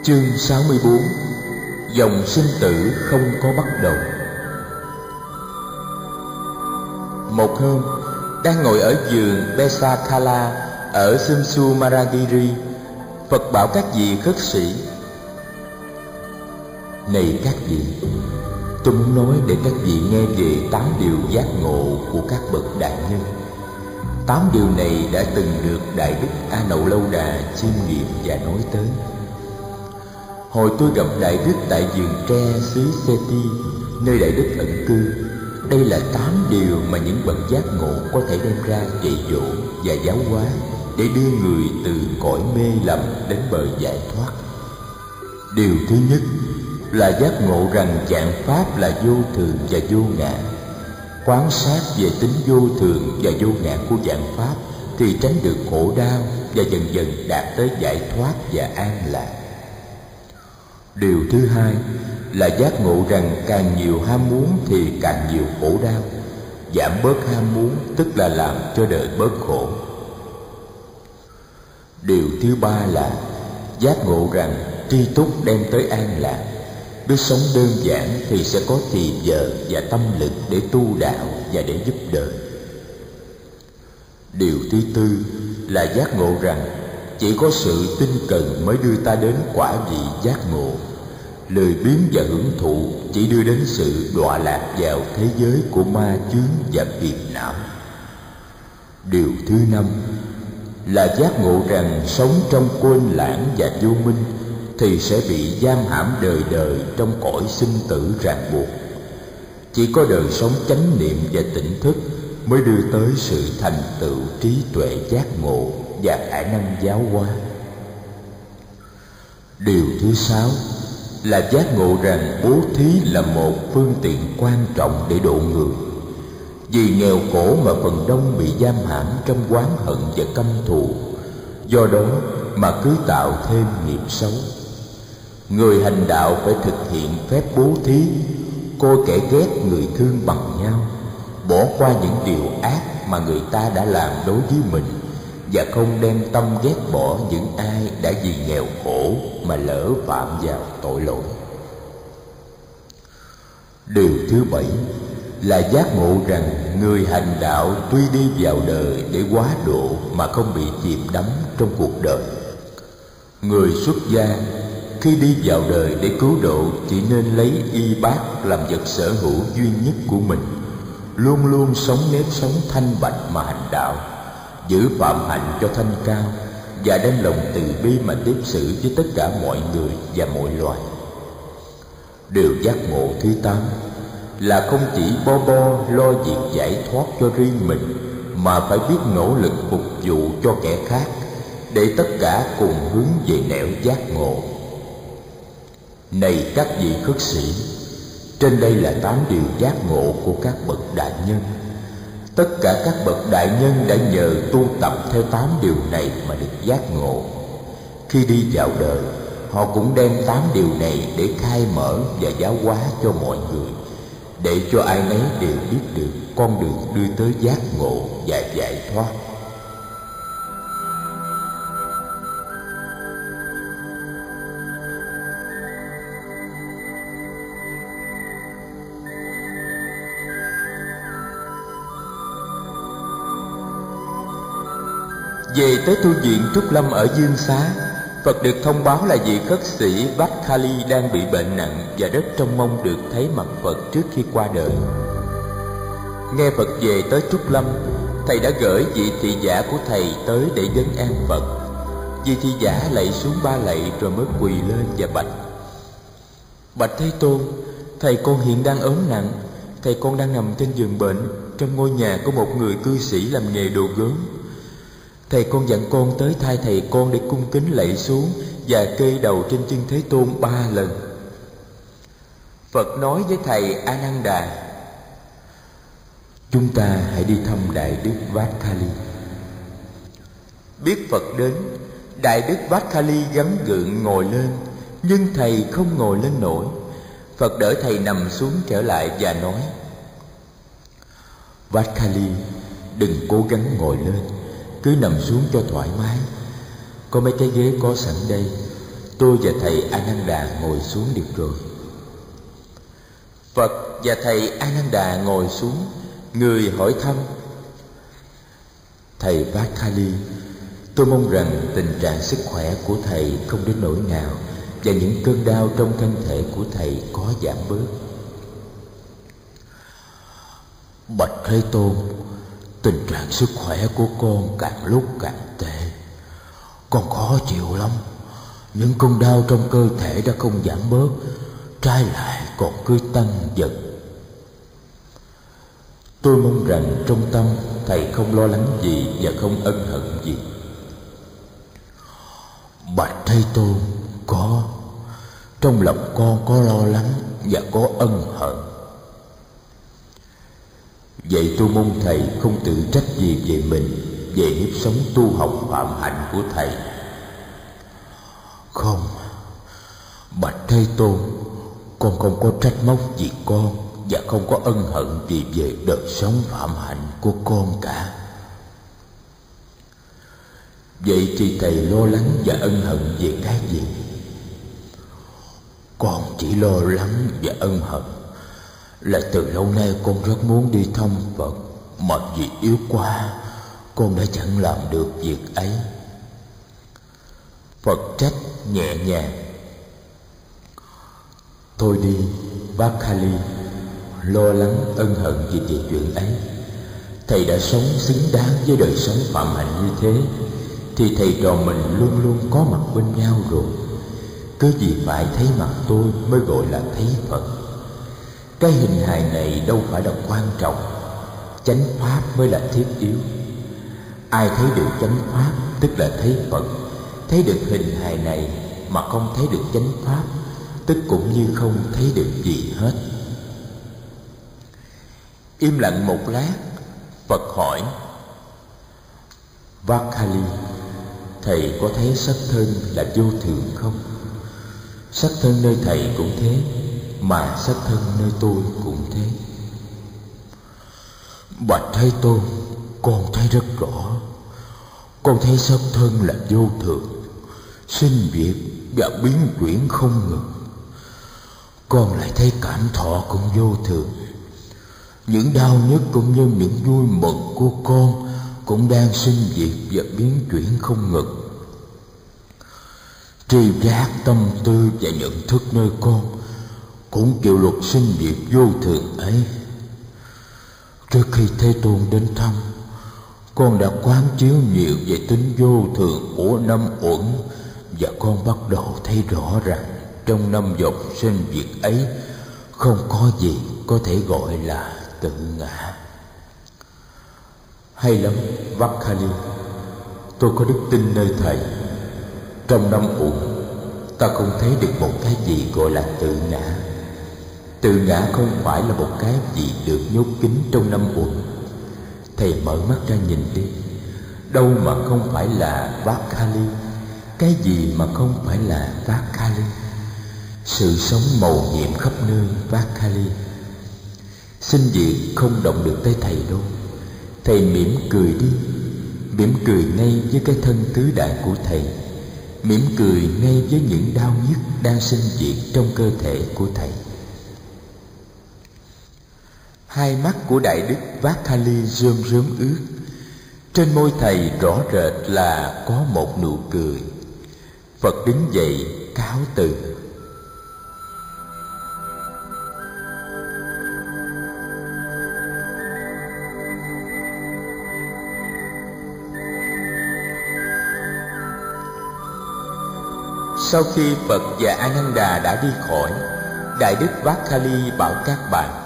Chương 64. Dòng sinh tử không có bắt đầu. Một hôm, đang ngồi ở vườn Besakala ở Sumsumaragiri, Phật bảo các vị khất sĩ: Này các vị, tôi muốn nói để các vị nghe về 8 điều giác ngộ của các bậc đại nhân. 8 điều này đã từng được Đại Đức A Nậu Lâu Đà chiêm nghiệm và nói tới. Hồi tôi gặp Đại Đức tại vườn tre xứ Seti, nơi Đại Đức ẩn cư, đây là 8 điều mà những bậc giác ngộ có thể đem ra dạy dỗ và giáo hóa để đưa người từ cõi mê lầm đến bờ giải thoát. Điều thứ nhất là giác ngộ rằng vạn pháp là vô thường và vô ngã. Quán sát về tính vô thường và vô ngã của vạn pháp thì tránh được khổ đau và dần dần đạt tới giải thoát và an lạc. Điều thứ hai là giác ngộ rằng càng nhiều ham muốn thì càng nhiều khổ đau. Giảm bớt ham muốn tức là làm cho đời bớt khổ. Điều thứ ba là giác ngộ rằng tri túc đem tới an lạc. Biết sống đơn giản thì sẽ có thì giờ và tâm lực để tu đạo và để giúp đời. Điều thứ tư là giác ngộ rằng chỉ có sự tinh cần mới đưa ta đến quả vị giác ngộ. Lười biếng và hưởng thụ chỉ đưa đến sự đọa lạc vào thế giới của ma chướng và phiền não. Điều thứ năm là giác ngộ rằng sống trong quên lãng và vô minh thì sẽ bị giam hãm đời đời trong cõi sinh tử ràng buộc. Chỉ có đời sống chánh niệm và tỉnh thức mới đưa tới sự thành tựu trí tuệ giác ngộ và khả năng giáo hóa. Điều thứ sáu là giác ngộ rằng bố thí là một phương tiện quan trọng để độ người. Vì nghèo khổ mà phần đông bị giam hãm trong oán hận và căm thù, do đó mà cứ tạo thêm nghiệp xấu. Người hành đạo phải thực hiện phép bố thí, coi kẻ ghét người thương bằng nhau, bỏ qua những điều ác mà người ta đã làm đối với mình, và không đem tâm ghét bỏ những ai đã vì nghèo khổ mà lỡ phạm vào tội lỗi. Điều thứ bảy là giác ngộ rằng người hành đạo tuy đi vào đời để hóa độ mà không bị chìm đắm trong cuộc đời. Người xuất gia khi đi vào đời để cứu độ chỉ nên lấy y bát làm vật sở hữu duy nhất của mình, luôn luôn sống nếp sống thanh bạch mà hành đạo, giữ phạm hạnh cho thanh cao và đem lòng từ bi mà tiếp xử với tất cả mọi người và mọi loài. Điều giác ngộ thứ 8 là không chỉ bo lo việc giải thoát cho riêng mình, mà phải biết nỗ lực phục vụ cho kẻ khác để tất cả cùng hướng về nẻo giác ngộ. Này các vị khất sĩ, trên đây là 8 điều giác ngộ của các bậc đại nhân. Tất cả các bậc đại nhân đã nhờ tu tập theo 8 điều này mà được giác ngộ. Khi đi vào đời, họ cũng đem 8 điều này để khai mở và giáo hóa cho mọi người, để cho ai nấy đều biết được con đường đưa tới giác ngộ và giải thoát. Về tới tu viện Trúc Lâm ở Dương Xá, Phật được thông báo là vị khất sĩ Vatkali đang bị bệnh nặng và rất trông mong được thấy mặt Phật trước khi qua đời. Nghe Phật về tới Trúc Lâm, thầy đã gửi vị thị giả của thầy tới để vấn an Phật. Vị thị giả lạy xuống 3 lạy rồi mới quỳ lên và bạch: Bạch Thế Tôn, thầy con hiện đang ốm nặng. Thầy con đang nằm trên giường bệnh trong ngôi nhà của một người cư sĩ làm nghề đồ gốm. Thầy con dặn con tới thay thầy con để cung kính lạy xuống và kê đầu trên chân Thế Tôn 3 lần. Phật nói với thầy A Nan Đà: Chúng ta hãy đi thăm Đại Đức Vatkali. Biết Phật đến, Đại Đức Vatkali gắng gượng ngồi lên, nhưng thầy không ngồi lên nổi. Phật đỡ thầy nằm xuống trở lại và nói: Vatkali, đừng cố gắng ngồi lên, cứ nằm xuống cho thoải mái. Có mấy cái ghế có sẵn đây, tôi và thầy Ananda ngồi xuống được rồi. Phật và thầy Ananda ngồi xuống. Người hỏi thăm: thầy Vakali, tôi mong rằng tình trạng sức khỏe của thầy không đến nỗi nào và những cơn đau trong thân thể của thầy có giảm bớt. Bạch Thế Tôn, tình trạng sức khỏe của con càng lúc càng tệ. Con khó chịu lắm. Những cơn đau trong cơ thể đã không giảm bớt, trái lại còn cứ tăng dần. Tôi mong rằng trong tâm thầy không lo lắng gì và không ân hận gì. Bạch Thế Tôn, có. Trong lòng con có lo lắng và có ân hận. Vậy tôi mong thầy không tự trách gì về mình, về nếp sống tu học phạm hạnh của thầy. Không, Bạch Thế Tôn, con không có trách móc gì con và không có ân hận gì về đời sống phạm hạnh của con cả. Vậy thì thầy lo lắng và ân hận về cái gì? Con chỉ lo lắng và ân hận là từ lâu nay con rất muốn đi thăm Phật, mà vì yếu quá con đã chẳng làm được việc ấy. Phật trách nhẹ nhàng: thôi đi Vakali, lo lắng ân hận gì về chuyện ấy. Thầy đã sống xứng đáng với đời sống phạm hạnh như thế thì thầy trò mình luôn luôn có mặt bên nhau rồi. Cứ vì phải thấy mặt tôi mới gọi là thấy Phật. Cái hình hài này đâu phải là quan trọng, chánh pháp mới là thiết yếu. Ai thấy được chánh pháp tức là thấy Phật. Thấy được hình hài này mà không thấy được chánh pháp tức cũng như không thấy được gì hết. Im lặng một lát, Phật hỏi: Vakali, thầy có thấy sắc thân là vô thường không? Sắc thân nơi thầy cũng thế, mà sắc thân nơi tôi cũng thế. Bạch Thế Tôn, con thấy rất rõ. Con thấy sắc thân là vô thường, sinh diệt và biến chuyển không ngừng. Con lại thấy cảm thọ cũng vô thường. Những đau nhức cũng như những vui mừng của con cũng đang sinh diệt và biến chuyển không ngừng. Tri giác tâm tư và nhận thức nơi con cũng chịu luật sinh diệt vô thường ấy. Trước khi Thế Tôn đến thăm, con đã quán chiếu nhiều về tính vô thường của năm uẩn, và con bắt đầu thấy rõ rằng trong năm dòng sinh diệt ấy không có gì có thể gọi là tự ngã. Hay lắm Vakali, tôi có đức tin nơi thầy. Trong năm uẩn, ta không thấy được một cái gì gọi là tự ngã. Tự ngã không phải là một cái gì được nhốt kín trong năm uẩn. Thầy mở mắt ra nhìn đi, đâu mà không phải là Vakali, cái gì mà không phải là Vakali. Sự sống mầu nhiệm khắp nơi Vakali. Sinh diệt không động được tới thầy đâu. Thầy mỉm cười đi, mỉm cười ngay với cái thân tứ đại của thầy, mỉm cười ngay với những đau nhức đang sinh diệt trong cơ thể của thầy. Hai mắt của Đại Đức Vakali rơm rớm ướt. Trên môi thầy rõ rệt là có một nụ cười. Phật đứng dậy cáo từ. Sau khi Phật và Ananda đã đi khỏi, Đại Đức Vakali bảo các bạn: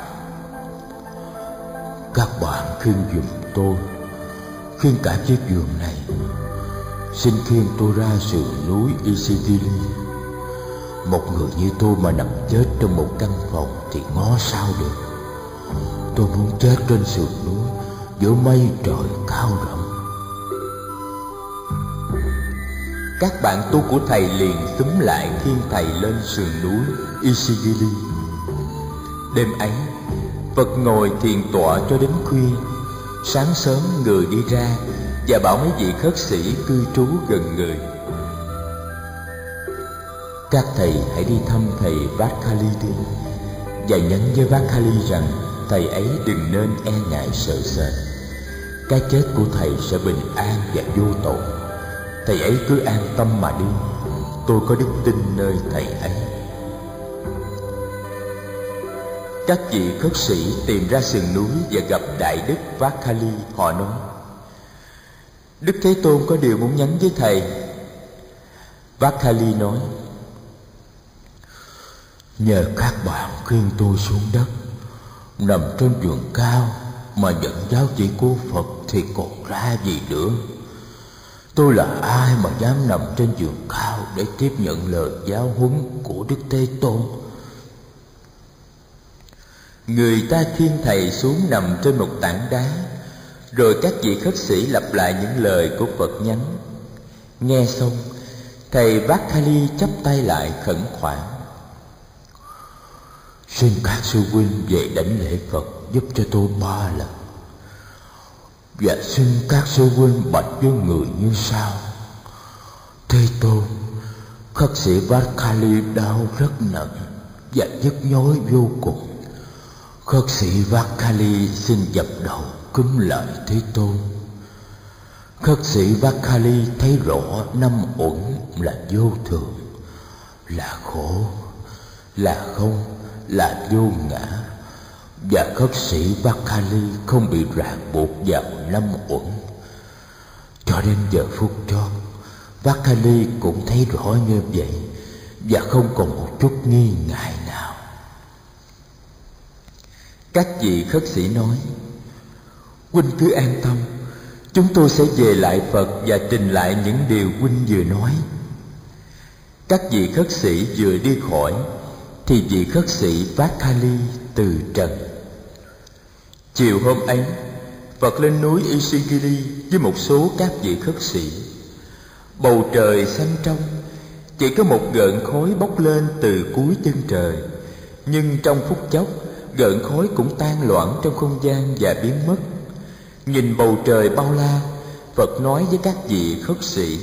các bạn khuyên giùm tôi, khuyên cả chiếc giường này. Xin khiêng tôi ra sườn núi Isidili. Một người như tôi mà nằm chết trong một căn phòng thì ngó sao được. Tôi muốn chết trên sườn núi giữa mây trời cao rộng. Các bạn tu của thầy liền xúm lại khiêng thầy lên sườn núi Isigili. Đêm ấy, Phật ngồi thiền tọa cho đến khuya. Sáng sớm người đi ra và bảo mấy vị khất sĩ cư trú gần người: Các thầy hãy đi thăm thầy Vatkali đi, và nhắn với Vatkali rằng thầy ấy đừng nên e ngại sợ sệt. Cái chết của thầy sẽ bình an và vô tội. Thầy ấy cứ an tâm mà đi. Tôi có đức tin nơi thầy ấy. Các vị khất sĩ tìm ra sườn núi và gặp Đại Đức Vatkali. Họ nói: Đức Thế Tôn có điều muốn nhắn với thầy. Vatkali nói: Nhờ các bạn khuyên tôi xuống đất, nằm trên vườn cao mà nhận giáo chỉ của Phật thì còn ra gì nữa. Tôi là ai mà dám nằm trên vườn cao để tiếp nhận lời giáo huấn của Đức Thế Tôn? Người ta khuyên thầy xuống nằm trên một tảng đá, rồi các vị khất sĩ lặp lại những lời của Phật nhắn. Nghe xong, thầy Vatkali chắp tay lại khẩn khoản: Xin các sư huynh về đảnh lễ Phật giúp cho tôi 3 lần. Và xin các sư huynh bạch với người như sau: Thế Tôn, khất sĩ Vatkali đau rất nặng và nhức nhối vô cùng. Khất sĩ Vatkali xin dập đầu cúm lại Thế Tôn. Khất sĩ Vatkali thấy rõ 5 uẩn là vô thường, là khổ, là không, là vô ngã. Và khất sĩ Vatkali không bị ràng buộc vào 5 uẩn. Cho đến giờ phút chót, Vatkali cũng thấy rõ như vậy và không còn một chút nghi ngại nào. Các vị khất sĩ nói: Huynh cứ an tâm, chúng tôi sẽ về lại Phật và trình lại những điều huynh vừa nói. Các vị khất sĩ vừa đi khỏi thì vị khất sĩ Vatkali từ trần. Chiều hôm ấy, Phật lên núi Ishigiri với một số các vị khất sĩ. Bầu trời xanh trong, chỉ có một gợn khói bốc lên từ cuối chân trời. Nhưng trong phút chốc, gợn khói cũng tan loãng trong không gian và biến mất. Nhìn bầu trời bao la, Phật nói với các vị khất sĩ: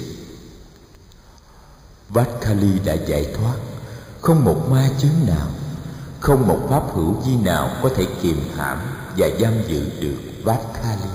Vatkali đã giải thoát, không một ma chướng nào, không một pháp hữu vi nào có thể kiềm hãm và giam giữ được Vatkali.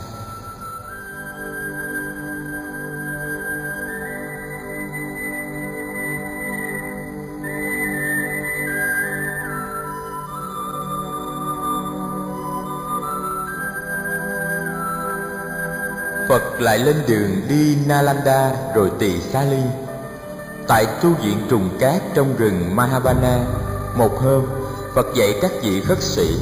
Phật lại lên đường đi Nalanda rồi Tỳ Xá Ly. Tại tu viện trùng cát trong rừng Mahavana, một hôm Phật dạy các vị khất sĩ: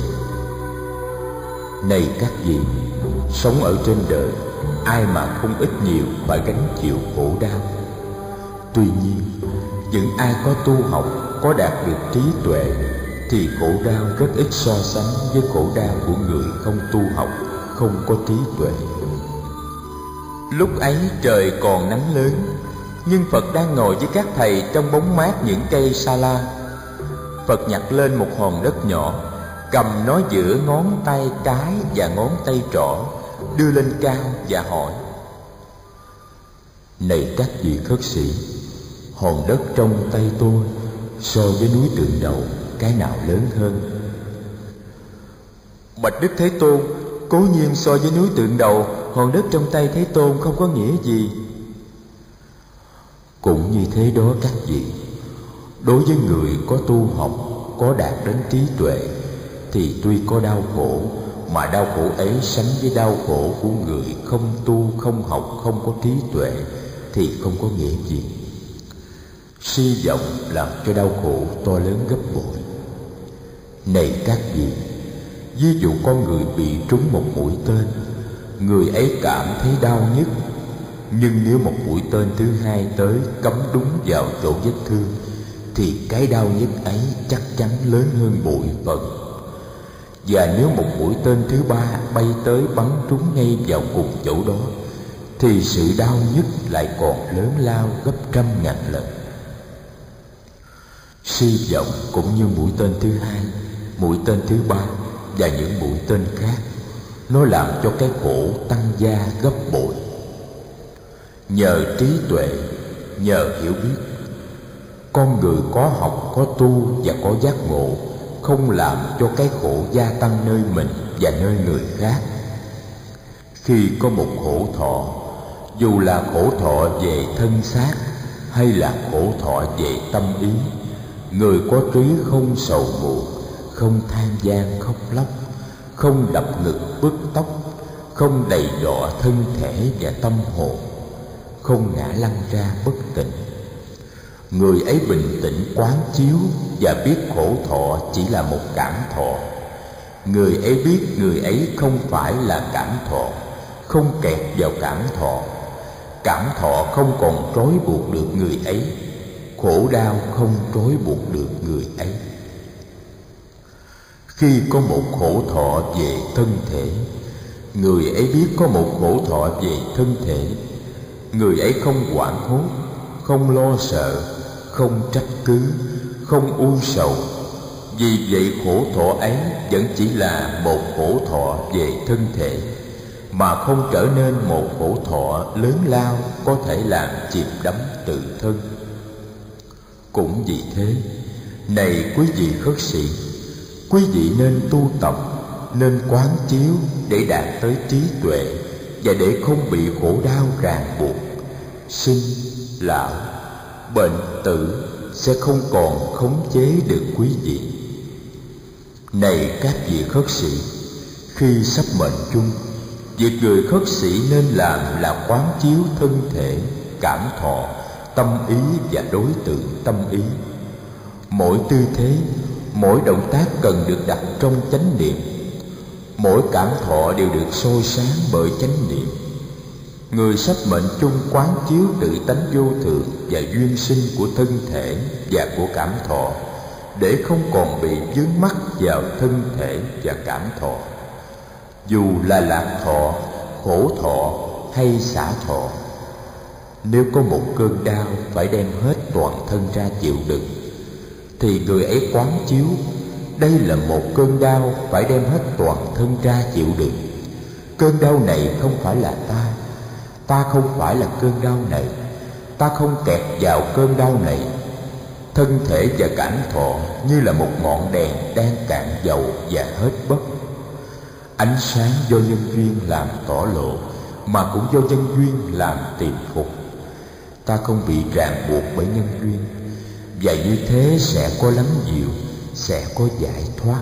Này các vị, sống ở trên đời, ai mà không ít nhiều phải gánh chịu khổ đau. Tuy nhiên, những ai có tu học, có đạt được trí tuệ thì khổ đau rất ít so sánh với khổ đau của người không tu học, không có trí tuệ. Lúc ấy trời còn nắng lớn, nhưng Phật đang ngồi với các thầy trong bóng mát những cây sa la. Phật nhặt lên một hòn đất nhỏ, cầm nó giữa ngón tay cái và ngón tay trỏ, đưa lên cao và hỏi: Này các vị khất sĩ, hòn đất trong tay tôi so với núi Tượng Đầu, cái nào lớn hơn? Bạch Đức Thế Tôn, cố nhiên so với núi Tượng Đầu, hòn đất trong tay Thế Tôn không có nghĩa gì. Cũng như thế đó các vị, đối với người có tu học, có đạt đến trí tuệ thì tuy có đau khổ, mà đau khổ ấy sánh với đau khổ của người không tu, không học, không có trí tuệ thì không có nghĩa gì. Si vọng làm cho đau khổ to lớn gấp bội. Này các vị, ví dụ con người bị trúng một mũi tên, người ấy cảm thấy đau nhức. Nhưng nếu một mũi tên thứ hai tới cắm đúng vào chỗ vết thương thì cái đau nhức ấy chắc chắn lớn hơn bội phần. Và nếu một mũi tên thứ ba bay tới bắn trúng ngay vào cùng chỗ đó thì sự đau nhức lại còn lớn lao gấp 100.000 lần. Si vọng cũng như mũi tên thứ hai, mũi tên thứ ba và những mũi tên khác, nó làm cho cái khổ tăng gia gấp bội. Nhờ trí tuệ, nhờ hiểu biết, Con người có học, có tu và có giác ngộ, không làm cho cái khổ gia tăng nơi mình và nơi người khác. Khi có một khổ thọ, dù là khổ thọ về thân xác hay là khổ thọ về tâm ý, người có trí không sầu muộn, không than gian khóc lóc, không đập ngực bứt tóc, không đầy đọa thân thể và tâm hồn, không ngã lăn ra bất tỉnh. Người ấy bình tĩnh quán chiếu và biết khổ thọ chỉ là một cảm thọ. Người ấy biết người ấy không phải là cảm thọ, không kẹt vào cảm thọ. Cảm thọ không còn trói buộc được người ấy, khổ đau không trói buộc được người ấy. Khi có một khổ thọ về thân thể, người ấy biết có một khổ thọ về thân thể. Người ấy không hoảng hốt, không lo sợ, không trách cứ, không u sầu. Vì vậy khổ thọ ấy vẫn chỉ là một khổ thọ về thân thể, mà không trở nên một khổ thọ lớn lao có thể làm chìm đắm tự thân. Cũng vì thế, này quý vị khất sĩ, quý vị nên tu tập, nên quán chiếu để đạt tới trí tuệ và để không bị khổ đau ràng buộc. Sinh, lão, bệnh tử sẽ không còn khống chế được quý vị. Này các vị khất sĩ, khi sắp mệnh chung, việc người khất sĩ nên làm là quán chiếu thân thể, cảm thọ, tâm ý và đối tượng tâm ý. Mỗi tư thế, mỗi động tác cần được đặt trong chánh niệm. Mỗi cảm thọ đều được soi sáng bởi chánh niệm. Người sắp mệnh chung quán chiếu tự tánh vô thường và duyên sinh của thân thể và của cảm thọ, để không còn bị vướng mắc vào thân thể và cảm thọ. Dù là lạc thọ, khổ thọ hay xả thọ, nếu có một cơn đau phải đem hết toàn thân ra chịu đựng, thì người ấy quán chiếu đây là một cơn đau phải đem hết toàn thân ra chịu đựng. Cơn đau này không phải là ta, ta không phải là cơn đau này, ta không kẹt vào cơn đau này. Thân thể và cảm thọ như là một ngọn đèn đang cạn dầu và hết bất. Ánh sáng do nhân duyên làm tỏ lộ, mà cũng do nhân duyên làm tiềm phục. Ta không bị ràng buộc bởi nhân duyên, và như thế sẽ có lắng dịu, sẽ có giải thoát.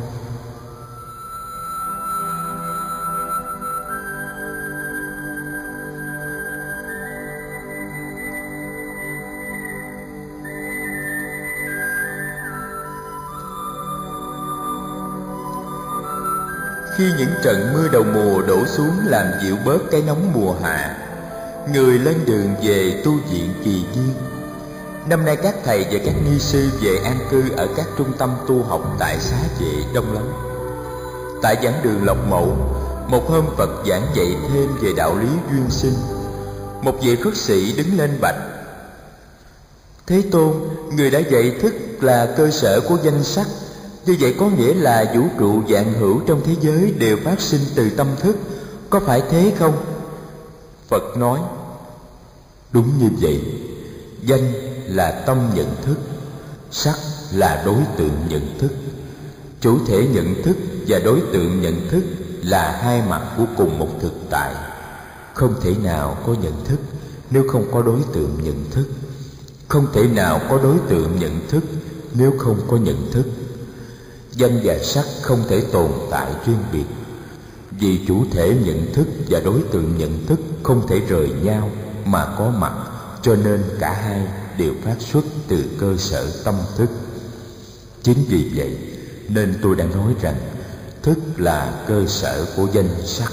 Khi những trận mưa đầu mùa đổ xuống làm dịu bớt cái nóng mùa hạ, người lên đường về tu viện Kỳ Viên. Năm nay các thầy và các ni sư về an cư ở các trung tâm tu học tại Xá Vệ đông lắm. Tại giảng đường Lộc Mậu, một hôm Phật giảng dạy thêm về đạo lý duyên sinh. Một vị khất sĩ đứng lên bạch: Thế Tôn, người đã dạy thức là cơ sở của danh sắc. Như vậy có nghĩa là vũ trụ vạn hữu trong thế giới đều phát sinh từ tâm thức, có phải thế không? Phật nói: Đúng như vậy. Danh là tâm nhận thức, sắc là đối tượng nhận thức. Chủ thể nhận thức và đối tượng nhận thức là hai mặt của cùng một thực tại. Không thể nào có nhận thức nếu không có đối tượng nhận thức. Không thể nào có đối tượng nhận thức nếu không có nhận thức. Danh và sắc không thể tồn tại riêng biệt, vì chủ thể nhận thức và đối tượng nhận thức không thể rời nhau mà có mặt, cho nên cả hai đều phát xuất từ cơ sở tâm thức. Chính vì vậy nên tôi đã nói rằng thức là cơ sở của danh sắc.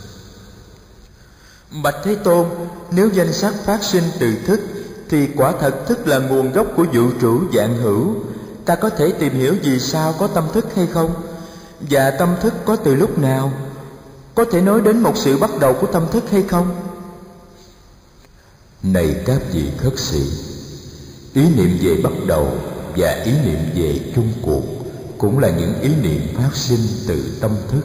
Bạch Thế Tôn, nếu danh sắc phát sinh từ thức thì quả thật thức là nguồn gốc của vũ trụ vạn hữu. Ta có thể tìm hiểu vì sao có tâm thức hay không? Và tâm thức có từ lúc nào? Có thể nói đến một sự bắt đầu của tâm thức hay không? Này các vị khất sĩ, ý niệm về bắt đầu và ý niệm về chung cuộc cũng là những ý niệm phát sinh từ tâm thức.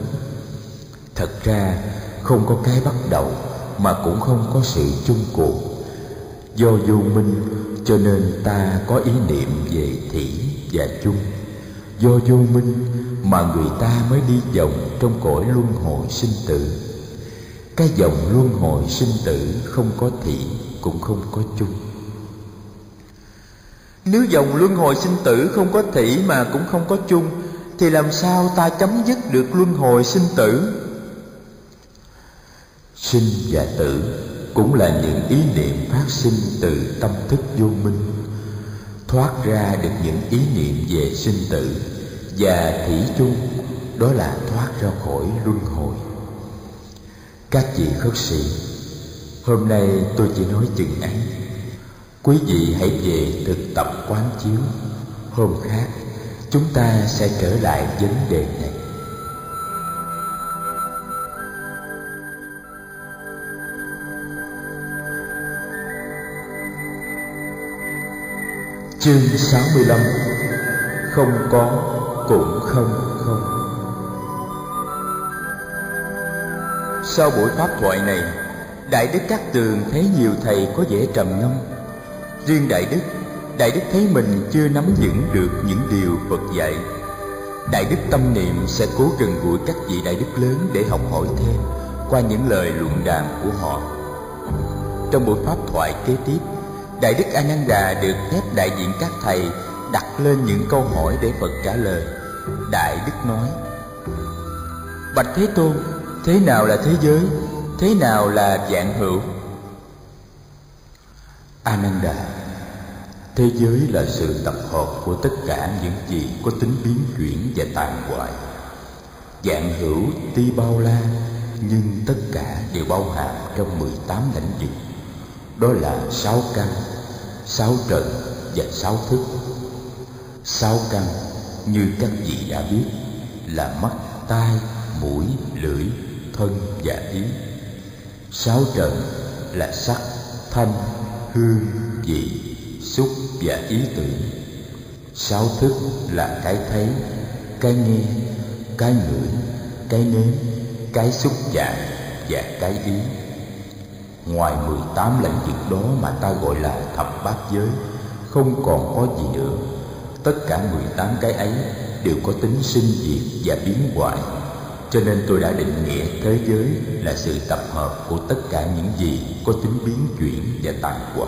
Thật ra không có cái bắt đầu mà cũng không có sự chung cuộc. Do vô minh cho nên ta có ý niệm về thỉ và chung. Do vô minh mà người ta mới đi vòng trong cõi luân hồi sinh tử. Cái vòng luân hồi sinh tử không có thỉ cũng không có chung. Nếu vòng luân hồi sinh tử không có thỉ mà cũng không có chung, thì làm sao ta chấm dứt được luân hồi sinh tử? Sinh và tử cũng là những ý niệm phát sinh từ tâm thức vô minh. Thoát ra được những ý niệm về sinh tử và thỉ chung, đó là thoát ra khỏi luân hồi. Các vị khất sĩ, hôm nay tôi chỉ nói chừng ấy. Quý vị hãy về thực tập quán chiếu. Hôm khác chúng ta sẽ trở lại vấn đề này. Chương 65. Không có cũng không không. Sau buổi pháp thoại này, Đại Đức Cát Tường thấy nhiều thầy có vẻ trầm ngâm. Riêng Đại Đức thấy mình chưa nắm vững được những điều Phật dạy. Đại Đức tâm niệm sẽ cố gần gũi các vị Đại Đức lớn để học hỏi thêm qua những lời luận đàm của họ. Trong buổi pháp thoại kế tiếp, Đại Đức A Nan Đà được phép đại diện các thầy đặt lên những câu hỏi để Phật trả lời. Đại Đức nói: Bạch Thế Tôn, thế nào là thế giới? Thế nào là vạn hữu? A Nan Đà: Thế giới là sự tập hợp của tất cả những gì có tính biến chuyển và tàn hoại. Vạn hữu tuy bao la, nhưng tất cả đều bao hàm trong 18 lãnh vực. Đó là 6 căn, 6 trần và 6 thức. 6 căn như các vị đã biết là mắt, tai, mũi, lưỡi, thân và ý. 6 trần là sắc, thanh, hương, vị, xúc và ý tưởng. 6 thức là cái thấy, cái nghe, cái ngửi, cái nếm, cái xúc chạm và cái ý. Ngoài 18 lãnh vực đó mà ta gọi là thập bát giới, không còn có gì nữa. Tất cả 18 cái ấy đều có tính sinh diệt và biến hoại. Cho nên tôi đã định nghĩa thế giới là sự tập hợp của tất cả những gì có tính biến chuyển và tàn hoại.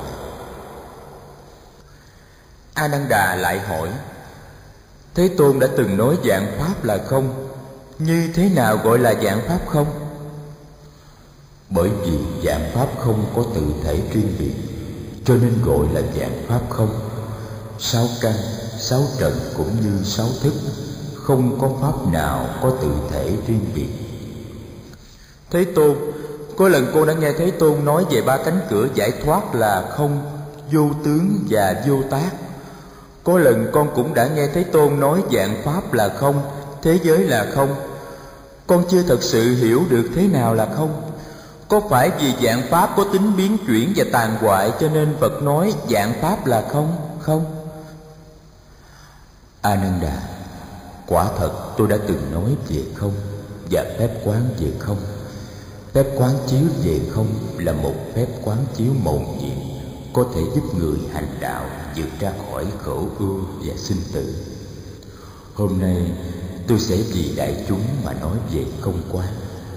A Nan Đà lại hỏi: Thế Tôn đã từng nói vạn pháp là không, như thế nào gọi là vạn pháp không? Bởi vì vạn pháp không có tự thể riêng biệt, cho nên gọi là vạn pháp không. 6 căn, 6 trần cũng như 6 thức, không có pháp nào có tự thể riêng biệt. Thế Tôn, có lần con đã nghe Thế Tôn nói về 3 cánh cửa giải thoát là không, vô tướng và vô tác. Có lần con cũng đã nghe Thế Tôn nói vạn pháp là không, thế giới là không. Con chưa thật sự hiểu được thế nào là không. Có phải vì vạn pháp có tính biến chuyển và tàn hoại cho nên Phật nói vạn pháp là không, không? A Nan Đà: Quả thật tôi đã từng nói về không và phép quán về không. Phép quán chiếu về không là một phép quán chiếu mầu nhiệm, có thể giúp người hành đạo vượt ra khỏi khổ ưu và sinh tử. Hôm nay tôi sẽ vì đại chúng mà nói về không quán.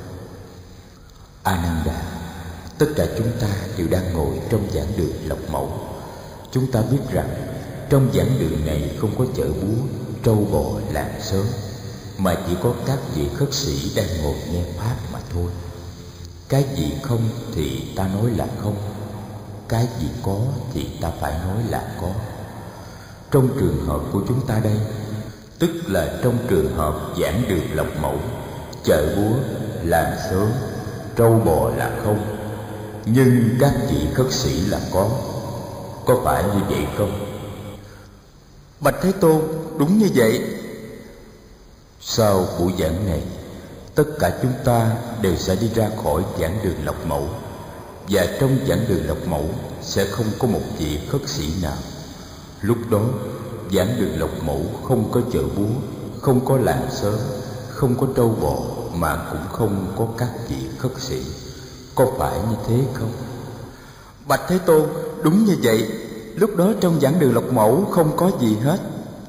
A Nan Đà: Tất cả chúng ta đều đang ngồi trong giảng đường Lộc Mẫu. Chúng ta biết rằng trong giảng đường này không có chợ búa, trâu bò, làng xóm, mà chỉ có các vị khất sĩ đang ngồi nghe pháp mà thôi. Cái gì không thì ta nói là không, cái gì có thì ta phải nói là có. Trong trường hợp của chúng ta đây, tức là trong trường hợp giảng đường Lộc Mẫu, chợ búa, làng xóm, trâu bò là không, nhưng các vị khất sĩ là có phải như vậy không? Bạch Thế Tôn, đúng như vậy. Sau buổi giảng này, tất cả chúng ta đều sẽ đi ra khỏi giảng đường Lộc Mẫu, và trong giảng đường Lộc Mẫu sẽ không có một vị khất sĩ nào. Lúc đó giảng đường Lộc Mẫu không có chợ búa, không có làng xóm, không có trâu bò, mà cũng không có các vị khất sĩ. Có phải như thế không? Bạch Thế Tôn, đúng như vậy. Lúc đó trong giảng đường Lộc Mẫu không có gì hết.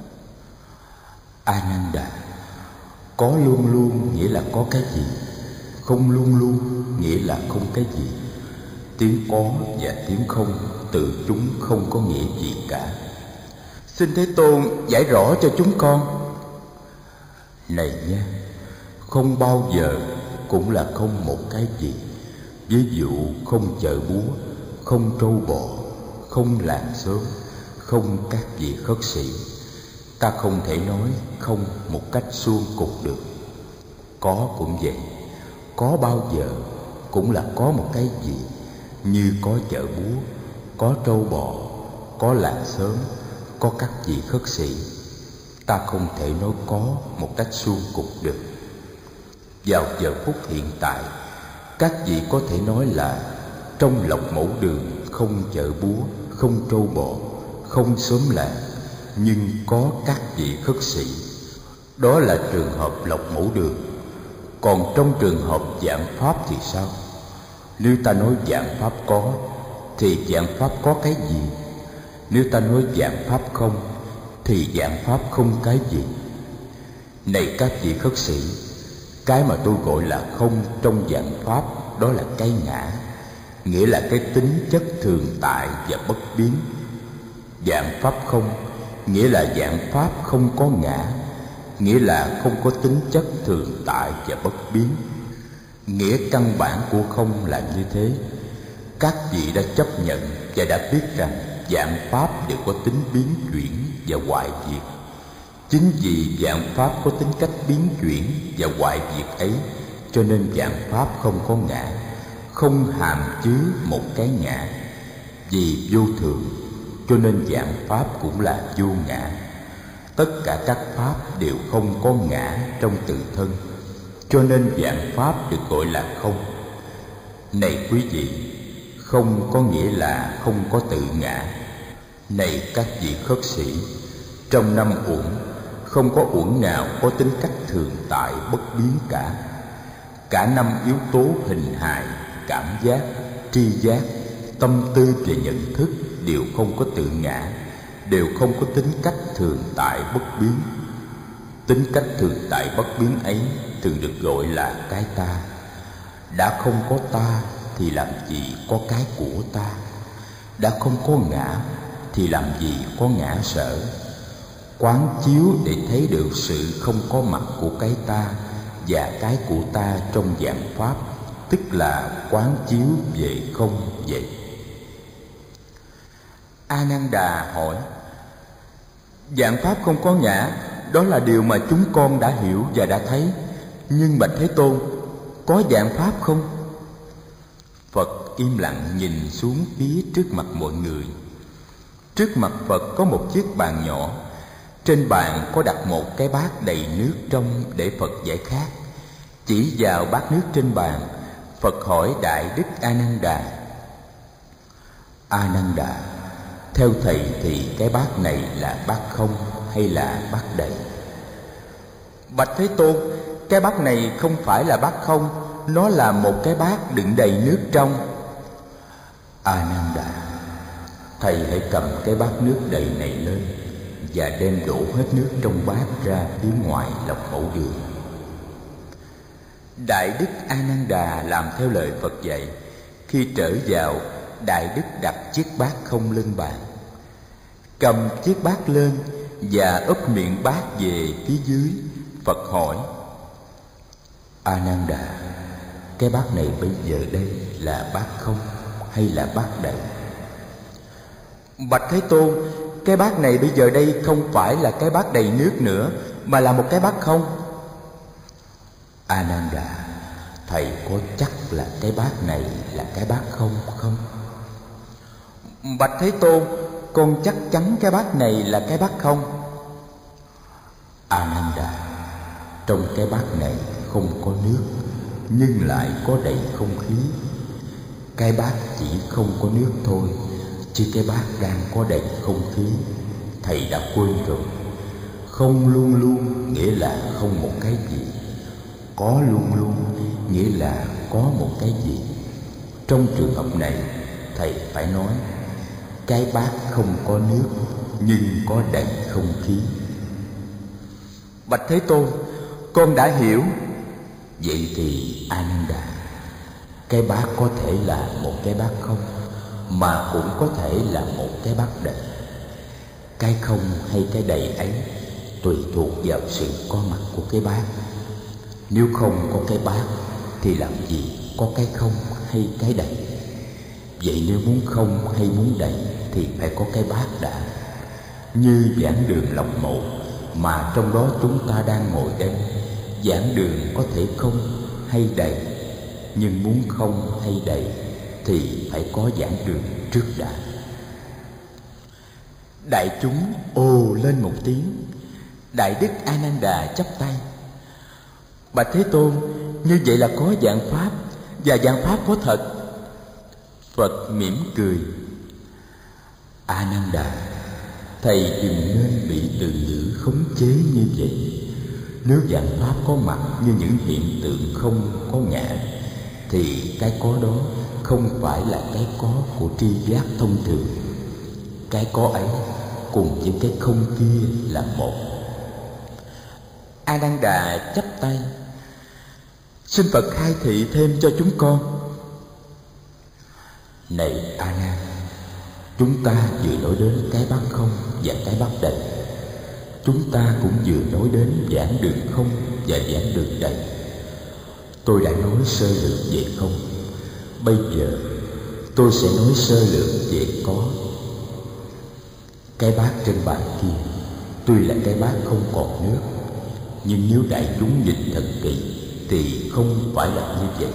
A Nan Đà, có luôn luôn nghĩa là có cái gì, không luôn luôn nghĩa là không cái gì. Tiếng có và tiếng không từ chúng không có nghĩa gì cả. Xin Thế Tôn giải rõ cho chúng con. Này nha, không bao giờ cũng là không một cái gì. Ví dụ không chợ búa, không trâu bò, không làng xóm, không các vị khất sĩ. Ta không thể nói không một cách suông cục được. Có cũng vậy, có bao giờ cũng là có một cái gì, như có chợ búa, có trâu bò, có làng xóm, có các vị khất sĩ. Ta không thể nói có một cách suông cục được. Vào giờ phút hiện tại, các vị có thể nói là trong Lộc Mẫu đường không chợ búa, không trâu bò, không xóm làng, nhưng có các vị khất sĩ. Đó là trường hợp Lộc Mẫu đường. Còn trong trường hợp vạn pháp thì sao? Nếu ta nói vạn pháp có, thì vạn pháp có cái gì? Nếu ta nói vạn pháp không, thì vạn pháp không cái gì? Này các vị khất sĩ, cái mà tôi gọi là không trong vạn pháp, đó là cái ngã, nghĩa là cái tính chất thường tại và bất biến. Vạn pháp không nghĩa là vạn pháp không có ngã, nghĩa là không có tính chất thường tại và bất biến. Nghĩa căn bản của không là như thế. Các vị đã chấp nhận và đã biết rằng vạn pháp đều có tính biến chuyển và hoại diệt. Chính vì vạn pháp có tính cách biến chuyển và hoại diệt ấy, cho nên vạn pháp không có ngã, không hàm chứa một cái ngã. Vì vô thường, cho nên vạn pháp cũng là vô ngã. Tất cả các pháp đều không có ngã trong tự thân, cho nên vạn pháp được gọi là không. Này quý vị, không có nghĩa là không có tự ngã. Này các vị khất sĩ, trong năm uẩn, không có uẩn nào có tính cách thường tại bất biến cả. Cả năm yếu tố hình hài, cảm giác, tri giác, tâm tư và nhận thức đều không có tự ngã, đều không có tính cách thường tại bất biến. Tính cách thường tại bất biến ấy thường được gọi là cái ta. Đã không có ta thì làm gì có cái của ta. Đã không có ngã thì làm gì có ngã sở. Quán chiếu để thấy được sự không có mặt của cái ta và cái của ta trong vạn pháp, tức là quán chiếu về không vậy. A Nan Đà hỏi: vạn pháp không có ngã, đó là điều mà chúng con đã hiểu và đã thấy. Nhưng bạch Thế Tôn, có vạn pháp không? Phật im lặng nhìn xuống phía trước mặt mọi người. Trước mặt Phật có một chiếc bàn nhỏ. Trên bàn có đặt một cái bát đầy nước trong để Phật giải khát. Chỉ vào bát nước trên bàn, Phật hỏi Đại Đức A Nan Đà: A Nan Đà, theo thầy thì cái bát này là bát không hay là bát đầy? Bạch Thế Tôn, cái bát này không phải là bát không, nó là một cái bát đựng đầy nước trong. A Nan Đà, thầy hãy cầm cái bát nước đầy này lên và đem đổ hết nước trong bát ra phía ngoài Lộc Mẫu đường. Đại Đức A Nan Đà làm theo lời Phật dạy. Khi trở vào, Đại Đức đặt chiếc bát không lên bàn, cầm chiếc bát lên và úp miệng bát về phía dưới. Phật hỏi: A Nan Đà, cái bát này bây giờ đây là bát không hay là bát đầy? Bạch Thế Tôn, cái bát này bây giờ đây không phải là cái bát đầy nước nữa, mà là một cái bát không. A Nan Đà, thầy có chắc là cái bát này là cái bát không không? Bạch Thế Tôn, con chắc chắn cái bát này là cái bát không. A Nan Đà, trong cái bát này không có nước, nhưng lại có đầy không khí. Cái bát chỉ không có nước thôi, chứ cái bát đang có đầy không khí. Thầy đã quên rồi. Không luôn luôn nghĩa là không một cái gì. Có luôn luôn nghĩa là có một cái gì. Trong trường hợp này, thầy phải nói: cái bát không có nước nhưng có đầy không khí. Bạch Thế Tôn, con đã hiểu. Vậy thì Ananda, cái bát có thể là một cái bát không, mà cũng có thể là một cái bát đầy. Cái không hay cái đầy ấy tùy thuộc vào sự có mặt của cái bát. Nếu không có cái bát thì làm gì có cái không hay cái đầy? Vậy nếu muốn không hay muốn đầy thì phải có cái bát đã. Như giảng đường Lộc Mộ mà trong đó chúng ta đang ngồi đây, giảng đường có thể không hay đầy, nhưng muốn không hay đầy thì phải có giảng đường trước đã. Đại chúng ồ lên một tiếng. Đại đức Ananda chắp tay: Bạch Thế Tôn, như vậy là có vạn pháp, và vạn pháp có thật. Phật mỉm cười: Ananda, thầy đừng nên bị từ ngữ khống chế như vậy. Nếu vạn pháp có mặt như những hiện tượng không có ngã, thì cái có đó không phải là cái có của tri giác thông thường. Cái có ấy cùng với cái không kia là một. Ananda chắp tay: Xin Phật khai thị thêm cho chúng con. Này A Nan, chúng ta vừa nói đến cái bát không và cái bát đầy. Chúng ta cũng vừa nói đến giảng đường không và giảng đường đầy. Tôi đã nói sơ lược về không. Bây giờ tôi sẽ nói sơ lược về có. Cái bát trên bàn kia tuy là cái bát không còn nước, nhưng nếu đại chúng nhìn thật kỹ thì không phải là như vậy.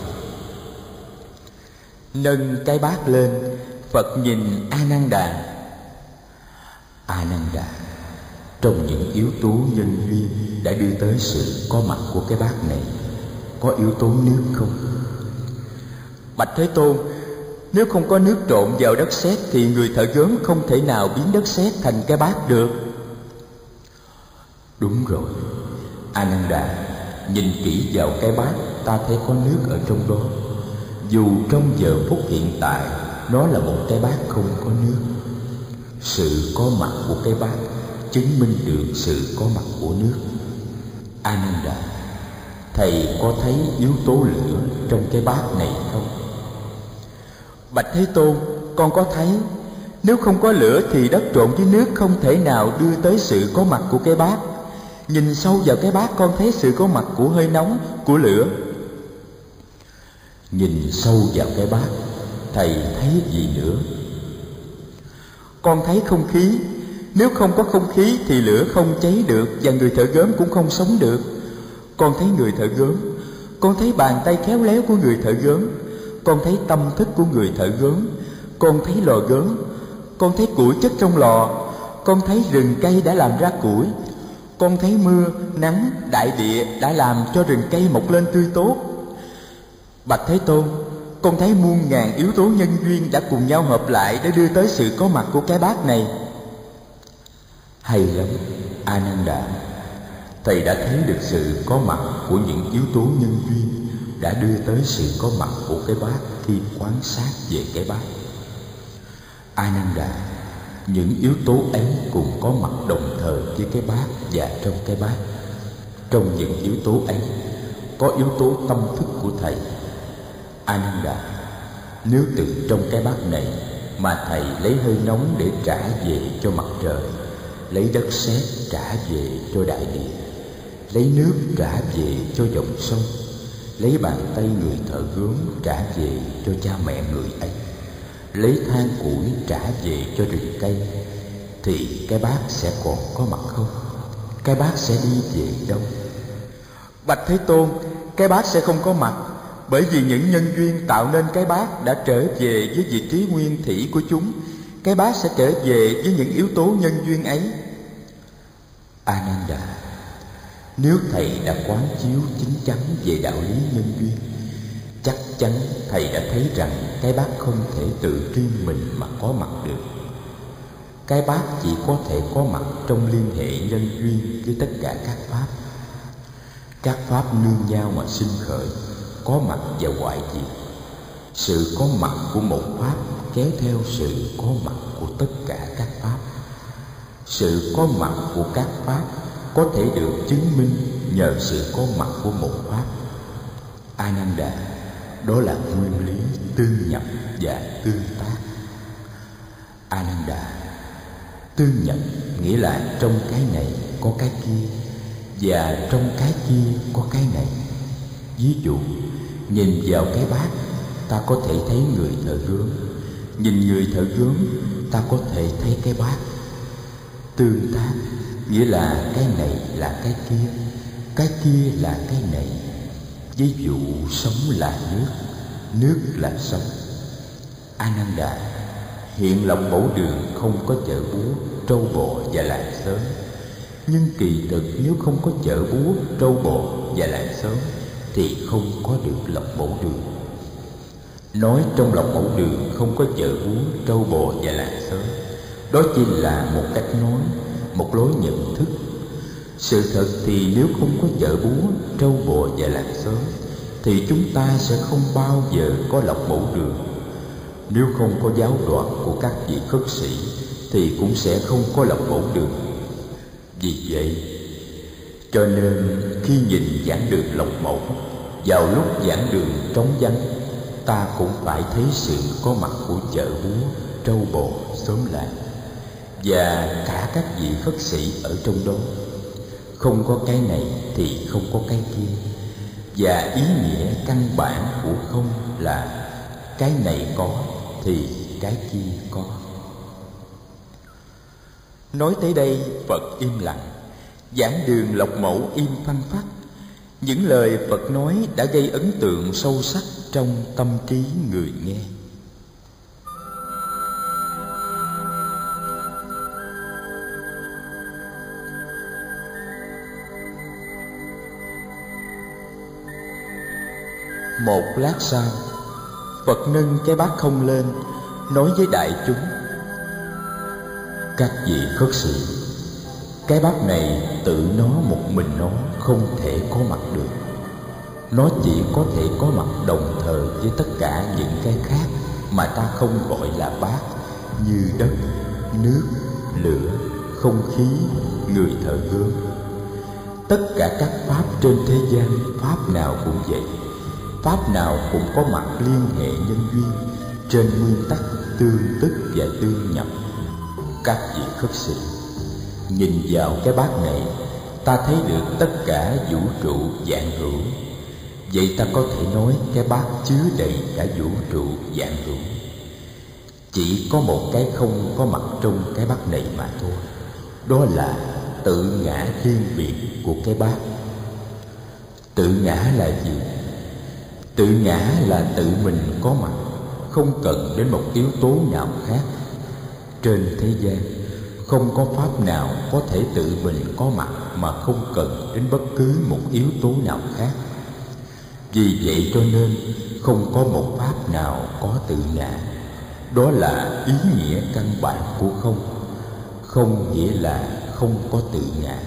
Nâng cái bát lên, Phật nhìn Ananda: Ananda, trong những yếu tố nhân duyên đã đưa tới sự có mặt của cái bát này, có yếu tố nước không? Bạch Thế Tôn, nếu không có nước trộn vào đất sét thì người thợ gốm không thể nào biến đất sét thành cái bát được. Đúng rồi, Ananda, nhìn kỹ vào cái bát, ta thấy có nước ở trong đó. Dù trong giờ phút hiện tại nó là một cái bát không có nước, sự có mặt của cái bát chứng minh được sự có mặt của nước. Ananda, thầy có thấy yếu tố lửa trong cái bát này không? Bạch Thế Tôn, con có thấy. Nếu không có lửa thì đất trộn với nước không thể nào đưa tới sự có mặt của cái bát. Nhìn sâu vào cái bát, con thấy sự có mặt của hơi nóng, của lửa. Nhìn sâu vào cái bát, thầy thấy gì nữa? Con thấy không khí. Nếu không có không khí thì lửa không cháy được, và người thợ gốm cũng không sống được. Con thấy người thợ gốm. Con thấy bàn tay khéo léo của người thợ gốm. Con thấy tâm thức của người thợ gốm. Con thấy lò gốm. Con thấy củi chất trong lò. Con thấy rừng cây đã làm ra củi. Con thấy mưa, nắng, đại địa đã làm cho rừng cây mọc lên tươi tốt. Bạch Thế Tôn, con thấy muôn ngàn yếu tố nhân duyên đã cùng nhau hợp lại để đưa tới sự có mặt của cái bát này. Hay lắm, Ananda. Thầy đã thấy được sự có mặt của những yếu tố nhân duyên đã đưa tới sự có mặt của cái bát khi quan sát về cái bát. Ananda, những yếu tố ấy cùng có mặt đồng thời với cái bát và trong cái bát. Trong những yếu tố ấy có yếu tố tâm thức của thầy. Ananda, nếu từ trong cái bát này mà thầy lấy hơi nóng để trả về cho mặt trời, lấy đất sét trả về cho đại địa, lấy nước trả về cho dòng sông, lấy bàn tay người thợ gốm trả về cho cha mẹ người ấy, lấy than củi trả về cho rừng cây, thì cái bát sẽ còn có mặt không? Cái bát sẽ đi về đâu? Bạch Thế Tôn, cái bát sẽ không có mặt, bởi vì những nhân duyên tạo nên cái bát đã trở về với vị trí nguyên thủy của chúng. Cái bát sẽ trở về với những yếu tố nhân duyên ấy. Ananda, nếu thầy đã quán chiếu chín chắn về đạo lý nhân duyên, chắc chắn thầy đã thấy rằng cái bát không thể tự riêng mình mà có mặt được. Cái bát chỉ có thể có mặt trong liên hệ nhân duyên với tất cả các pháp. Các pháp nương nhau mà sinh khởi, có mặt và hoại diệt. Sự có mặt của một pháp kéo theo sự có mặt của tất cả các pháp. Sự có mặt của các pháp có thể được chứng minh nhờ sự có mặt của một pháp. Ananda, đó là nguyên lý tương nhập và tương tác. Ananda, tương nhập nghĩa là trong cái này có cái kia, và trong cái kia có cái này. Ví dụ, nhìn vào cái bát, ta có thể thấy người thợ gốm. Nhìn người thợ gốm, ta có thể thấy cái bát. Tương tác nghĩa là cái này là cái kia là cái này. Ví dụ, sống là nước, nước là sống. Ananda, hiện Lộc Mẫu Đường không có chợ búa, trâu bò và làng xóm. Nhưng kỳ thực nếu không có chợ búa, trâu bò và làng xóm thì không có được Lộc Mẫu Đường. Nói trong Lộc Mẫu Đường không có chợ búa, trâu bò và làng xóm, đó chỉ là một cách nói, một lối nhận thức. Sự thật thì nếu không có chợ búa, trâu bò và làng xóm thì chúng ta sẽ không bao giờ có Lộc Mẫu Đường. Nếu không có giáo đoàn của các vị khất sĩ thì cũng sẽ không có Lộc Mẫu Đường. Vì vậy, cho nên khi nhìn giảng đường Lộc Mẫu, vào lúc giảng đường trống vắng, ta cũng phải thấy sự có mặt của chợ búa, trâu bò, xóm làng và cả các vị khất sĩ ở trong đó. Không có cái này thì không có cái kia, và ý nghĩa căn bản của không là cái này có thì cái kia có. Nói tới đây, Phật im lặng. Giảng đường Lộc Mẫu im phăng phắc. Những lời Phật nói đã gây ấn tượng sâu sắc trong tâm trí người nghe. Một lát sau, Phật nâng cái bát không lên, nói với đại chúng: các vị khất sĩ, cái bát này tự nó một mình nó không thể có mặt được. Nó chỉ có thể có mặt đồng thời với tất cả những cái khác mà ta không gọi là bát, như đất, nước, lửa, không khí, người thợ gốm. Tất cả các pháp trên thế gian, pháp nào cũng vậy. Pháp nào cũng có mặt liên hệ nhân duyên trên nguyên tắc tương tức và tương nhập. Các vị khất sĩ, nhìn vào cái bát này, ta thấy được tất cả vũ trụ vạn hữu. Vậy ta có thể nói cái bát chứa đầy cả vũ trụ vạn hữu. Chỉ có một cái không có mặt trong cái bát này mà thôi. Đó là tự ngã riêng biệt của cái bát. Tự ngã là gì? Tự ngã là tự mình có mặt, không cần đến một yếu tố nào khác. Trên thế gian, không có pháp nào có thể tự mình có mặt mà không cần đến bất cứ một yếu tố nào khác. Vì vậy cho nên không có một pháp nào có tự ngã. Đó là ý nghĩa căn bản của không. Không nghĩa là không có tự ngã.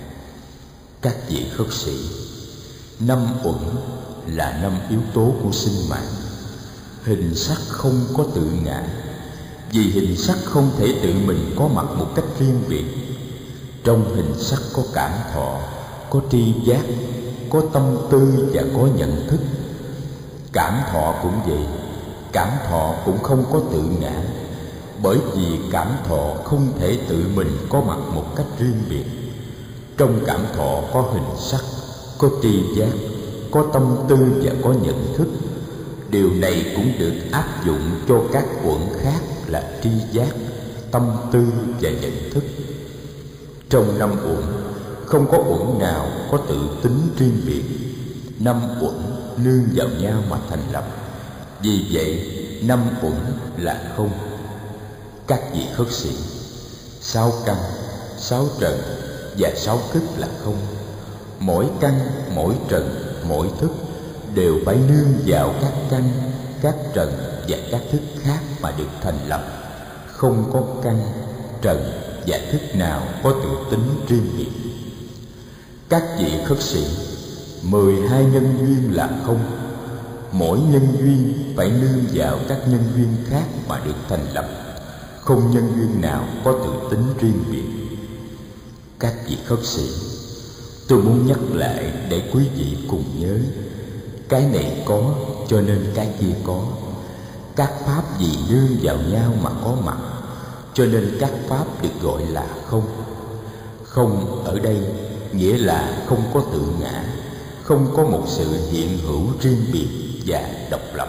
Các vị khất sĩ, 5 uẩn là 5 yếu tố của sinh mạng. Hình sắc không có tự ngã, vì hình sắc không thể tự mình có mặt một cách riêng biệt. Trong hình sắc có cảm thọ, có tri giác, có tâm tư và có nhận thức. Cảm thọ cũng vậy, cảm thọ cũng không có tự ngã, bởi vì cảm thọ không thể tự mình có mặt một cách riêng biệt. Trong cảm thọ có hình sắc, có tri giác, có tâm tư và có nhận thức. Điều này cũng được áp dụng cho các uẩn khác là tri giác, tâm tư và nhận thức. Trong 5 uẩn, không có uẩn nào có tự tính riêng biệt. 5 uẩn nương vào nhau mà thành lập. Vì vậy, 5 uẩn là không. Các vị khất sĩ, 6 căn, 6 trần và 6 thức là không. Mỗi căn, mỗi trần, mỗi thức đều phải nương vào các căn, các trần và các thức khác mà được thành lập. Không có căn, trần và thức nào có tự tính riêng biệt. Các vị khất sĩ, 12 nhân duyên là không. mỗi nhân duyên phải nương vào các nhân duyên khác mà được thành lập, không nhân duyên nào có tự tính riêng biệt. Các vị khất sĩ, tôi muốn nhắc lại để quý vị cùng nhớ, cái này có cho nên cái kia có. Các pháp vì nương vào nhau mà có mặt, cho nên các pháp được gọi là không. Không ở đây nghĩa là không có tự ngã, không có một sự hiện hữu riêng biệt và độc lập.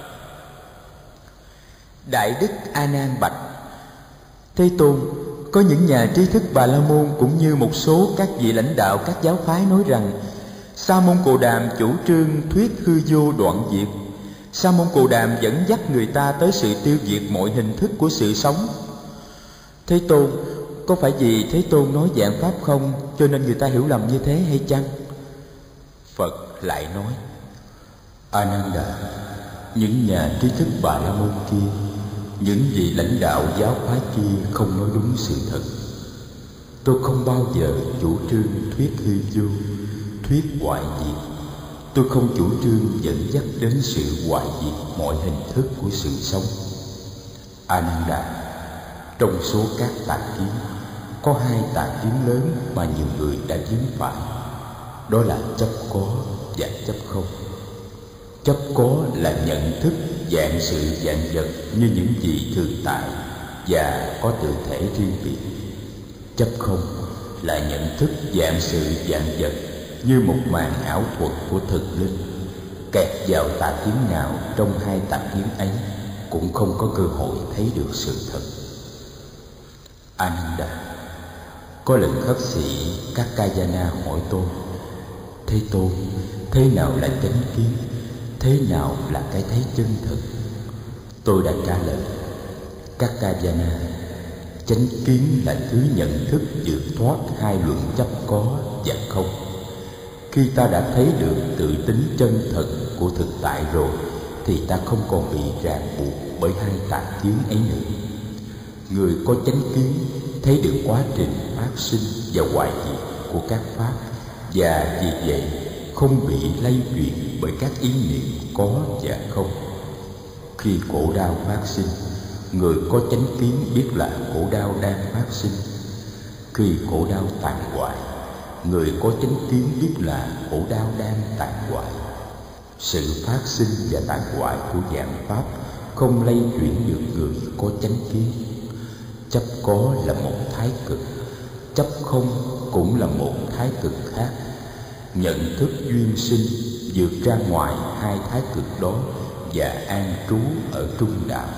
Đại Đức A Nan bạch: Thế Tôn, có những nhà trí thức Bà La Môn cũng như một số các vị lãnh đạo các giáo phái nói rằng Sa môn Cồ Đàm chủ trương thuyết hư vô đoạn diệt. Sa môn Cồ Đàm dẫn dắt người ta tới sự tiêu diệt mọi hình thức của sự sống. Thế Tôn, có phải vì Thế Tôn nói dạng pháp không cho nên người ta hiểu lầm như thế hay chăng? Phật lại nói: A-nan-đà, những nhà trí thức Bà La Môn kia, những vị lãnh đạo giáo phái kia không nói đúng sự thật. Tôi không bao giờ chủ trương thuyết hư vô, thuyết hoại diệt. Tôi không chủ trương dẫn dắt đến sự hoại diệt mọi hình thức của sự sống. A-nan-đà, trong số các tà kiến, có hai tà kiến lớn mà nhiều người đã dính phải. Đó là chấp có và chấp không. Chấp có là nhận thức dạng sự dạng vật như những gì thường tại và có tự thể riêng biệt. Chấp không là nhận thức dạng sự dạng vật như một màn ảo thuật của thực linh. Kẹt vào tà kiến nào trong hai tà kiến ấy cũng không có cơ hội thấy được sự thật. Ananda, có lần khất sĩ Kakayana hỏi tôi: Thế Tôn, thế nào là chánh kiến? Thế nào là cái thấy chân thực? Tôi đã trả lời: Kakayana, chánh kiến là thứ nhận thức vượt thoát hai luận chấp có và không. Khi ta đã thấy được tự tính chân thật của thực tại rồi thì ta không còn bị ràng buộc bởi hai tà kiến ấy nữa. Người có chánh kiến thấy được quá trình phát sinh và hoại diệt của các pháp, và vì vậy không bị lay chuyển bởi các ý niệm có và không. Khi khổ đau phát sinh, người có chánh kiến biết là khổ đau đang phát sinh. Khi khổ đau tàn hoại, người có chánh kiến biết là khổ đau đang tàn hoại. Sự phát sinh và tàn hoại của dạng pháp không lay chuyển được người có chánh kiến. Chấp có là một thái cực, chấp không cũng là một thái cực khác. Nhận thức duyên sinh vượt ra ngoài hai thái cực đó và an trú ở trung đạo.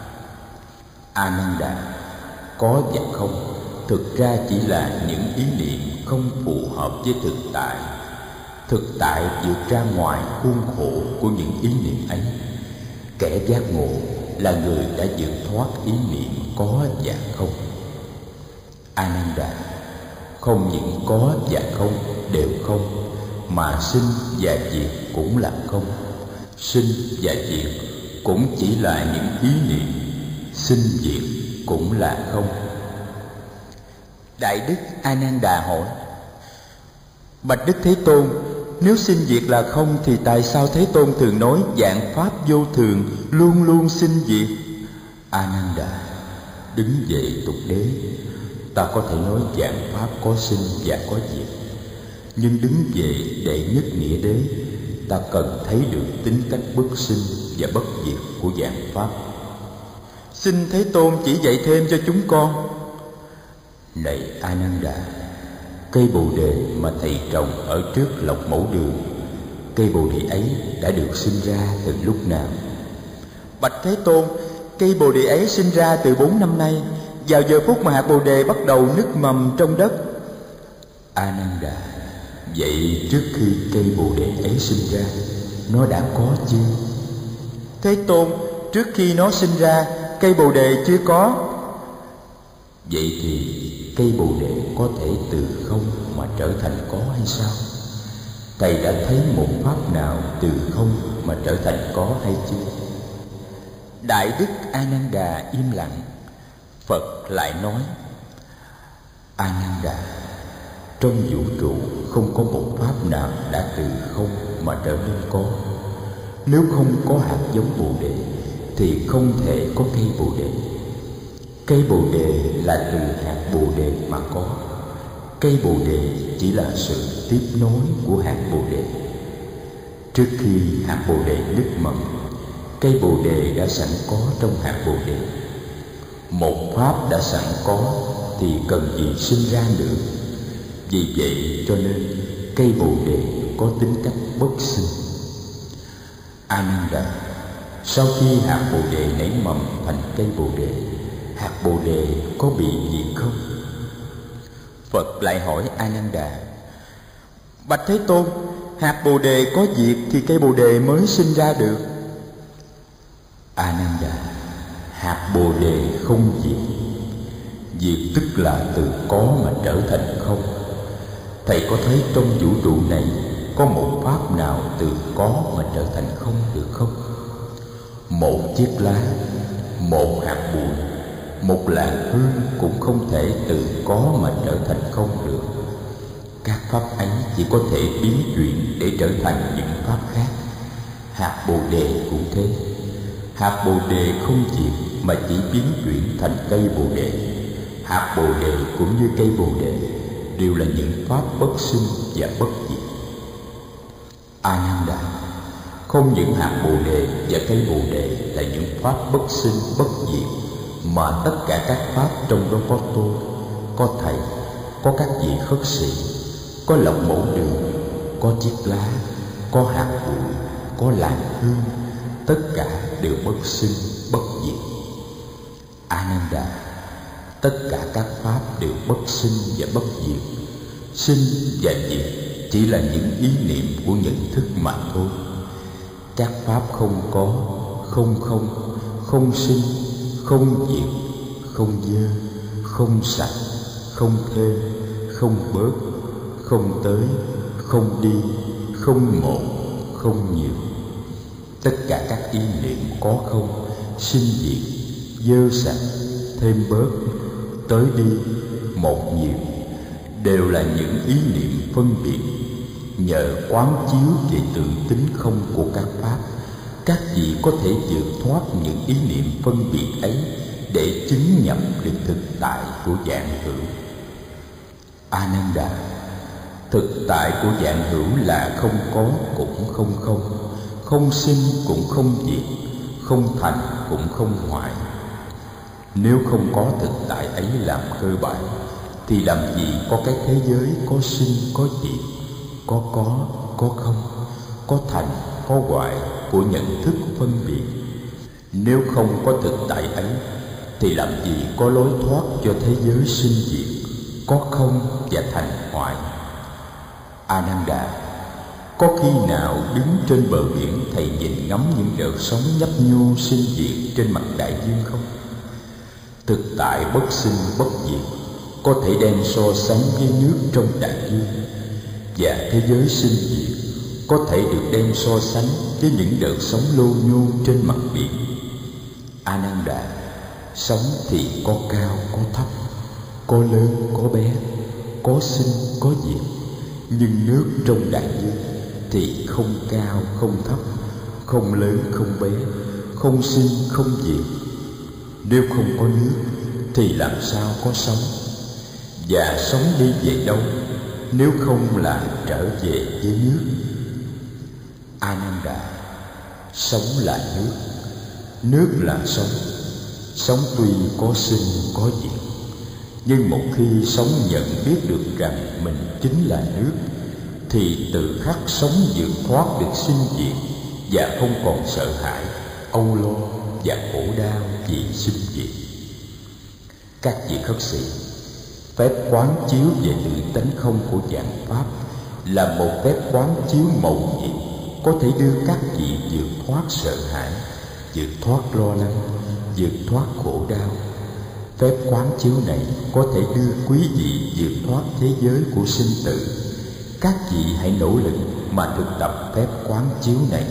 Ananda, có và không thực ra chỉ là những ý niệm không phù hợp với thực tại. Thực tại vượt ra ngoài khuôn khổ của những ý niệm ấy. Kẻ giác ngộ là người đã vượt thoát ý niệm có và không. Ananda, không những có và không đều không, mà sinh và diệt cũng là không. Sinh và diệt cũng chỉ là những ý niệm, sinh diệt cũng là không. Đại Đức Ananda hỏi: Bạch Đức Thế Tôn, nếu sinh diệt là không thì tại sao Thế Tôn thường nói dạng pháp vô thường luôn luôn sinh diệt? Ananda, đứng dậy tục đế, ta có thể nói dạng pháp có sinh và có diệt. Nhưng đứng về đệ nhất nghĩa đế, ta cần thấy được tính cách bất sinh và bất diệt của dạng pháp. Xin Thế Tôn chỉ dạy thêm cho chúng con. Này Ananda, cây bồ đề mà thầy trồng ở trước lộc mẫu đường, cây bồ đề ấy đã được sinh ra từ lúc nào? Bạch Thế Tôn, cây bồ đề ấy sinh ra từ 4 năm nay, vào giờ phút mà hạt bồ đề bắt đầu nứt mầm trong đất. Ananda, vậy trước khi cây bồ đề ấy sinh ra, nó đã có chưa? Thế Tôn, trước khi nó sinh ra, cây bồ đề chưa có. Vậy thì cây bồ đề có thể từ không mà trở thành có hay sao? Thầy đã thấy một pháp nào từ không mà trở thành có hay chưa? Đại Đức Ananda im lặng. Phật lại nói: Ananda, trong vũ trụ không có một pháp nào đã từ không mà trở nên có. Nếu không có hạt giống Bồ Đề thì không thể có cây Bồ Đề. Cây Bồ Đề là từ hạt Bồ Đề mà có. Cây Bồ Đề chỉ là sự tiếp nối của hạt Bồ Đề. Trước khi hạt Bồ Đề nứt mầm, cây Bồ Đề đã sẵn có trong hạt Bồ Đề. Một pháp đã sẵn có thì cần gì sinh ra nữa. Vì vậy cho nên cây Bồ Đề có tính cách bất sinh. Ananda, sau khi hạt Bồ Đề nảy mầm thành cây Bồ Đề, hạt Bồ Đề có bị gì không? Phật lại hỏi Ananda: Bạch Thế Tôn, hạt Bồ Đề có diệt thì cây Bồ Đề mới sinh ra được. Ananda, hạt Bồ Đề không diệt. Diệt tức là từ có mà trở thành không. Thầy có thấy trong vũ trụ này có một pháp nào từ có mà trở thành không được không? Một chiếc lá, một hạt bụi, một làn hương cũng không thể từ có mà trở thành không được. Các pháp ấy chỉ có thể biến chuyển để trở thành những pháp khác. Hạt Bồ Đề cũng thế. Hạt Bồ Đề không diệt mà chỉ biến chuyển thành cây Bồ Đề. Hạt Bồ Đề cũng như cây Bồ Đề đều là những pháp bất sinh và bất diệt. Ananda, không những hạt Bồ Đề và cây Bồ Đề là những pháp bất sinh bất diệt, mà tất cả các pháp trong đó có tôi, có thầy, có các vị khất sĩ, có lộc mẫu đường, có chiếc lá, có hạt bụi, có làn hương, tất cả đều bất sinh bất diệt. Ananda, tất cả các pháp đều bất sinh và bất diệt. Sinh và diệt chỉ là những ý niệm của nhận thức mà thôi. Các pháp không có, không sinh, không diệt, không dơ, không sạch, không thêm, không bớt, không tới, không đi, không một, không nhiều. Tất cả các ý niệm có không, sinh diệt, dơ sạch, thêm bớt, tới đi, một nhiều đều là những ý niệm phân biệt. Nhờ quán chiếu về tượng tính không của các pháp, các vị có thể vượt thoát những ý niệm phân biệt ấy để chứng nhập được thực tại của vạn hữu. Ananda, thực tại của vạn hữu là không có cũng không, không sinh cũng không diệt, không thành cũng không hoại. Nếu không có thực tại ấy làm cơ bản thì làm gì có cái thế giới có sinh có diệt, có không, có thành có hoại của nhận thức phân biệt. Nếu không có thực tại ấy thì làm gì có lối thoát cho thế giới sinh diệt, có không và thành hoại. Ananda, có khi nào đứng trên bờ biển thầy nhìn ngắm những đợt sóng nhấp nhô sinh diệt trên mặt đại dương không? Thực tại bất sinh bất diệt có thể đem so sánh với nước trong đại dương, và thế giới sinh diệt có thể được đem so sánh với những đợt sóng lô nhô trên mặt biển. Ananda, sóng thì có cao có thấp, có lớn có bé, có sinh có diệt, nhưng nước trong đại dương thì không cao không thấp, không lớn không bé, không sinh không diệt. Nếu không có nước thì làm sao có sóng? Và sóng đi về đâu nếu không là trở về với nước? Ananda, sống là nước, nước là sống. Sống tuy có sinh có diệt, nhưng một khi sống nhận biết được rằng mình chính là nước, thì tự khắc sống vượt thoát được sinh diệt và không còn sợ hãi, âu lo và khổ đau vì sinh diệt. Các vị khất sĩ, phép quán chiếu về tự tánh không của vạn pháp là một phép quán chiếu mầu nhiệm, có thể đưa các vị vượt thoát sợ hãi, vượt thoát lo lắng, vượt thoát khổ đau. Phép quán chiếu này có thể đưa quý vị vượt thoát thế giới của sinh tử. Các vị hãy nỗ lực mà thực tập phép quán chiếu này.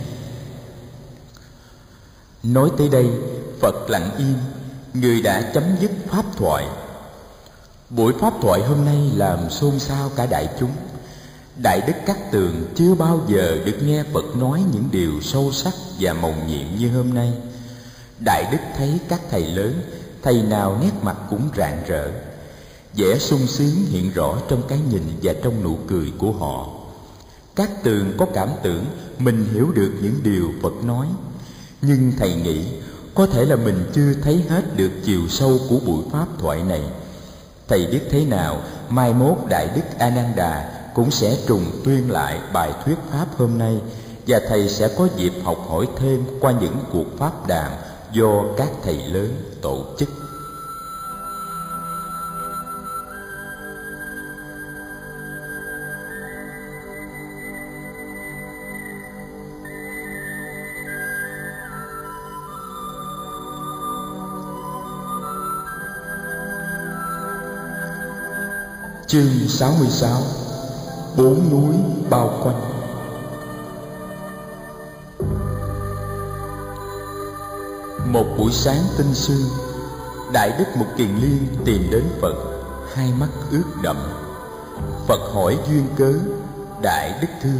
Nói tới đây, Phật lặng im, người đã chấm dứt pháp thoại. Buổi pháp thoại hôm nay làm xôn xao cả đại chúng. Đại Đức Cát Tường chưa bao giờ được nghe Phật nói những điều sâu sắc và mầu nhiệm như hôm nay. Đại Đức thấy các thầy lớn, thầy nào nét mặt cũng rạng rỡ, vẻ sung sướng hiện rõ trong cái nhìn và trong nụ cười của họ. Cát Tường có cảm tưởng mình hiểu được những điều Phật nói, nhưng thầy nghĩ có thể là mình chưa thấy hết được chiều sâu của buổi pháp thoại này. Thầy biết thế nào mai mốt Đại Đức A Nan Đà cũng sẽ trùng tuyên lại bài thuyết pháp hôm nay, và thầy sẽ có dịp học hỏi thêm qua những cuộc pháp đàm do các thầy lớn tổ chức. Chương 66: Bốn núi bao quanh. Một buổi sáng tinh sương, Đại Đức Mục Kiền Liên tìm đến Phật, hai mắt ướt đẫm. Phật hỏi duyên cớ. Đại Đức thưa: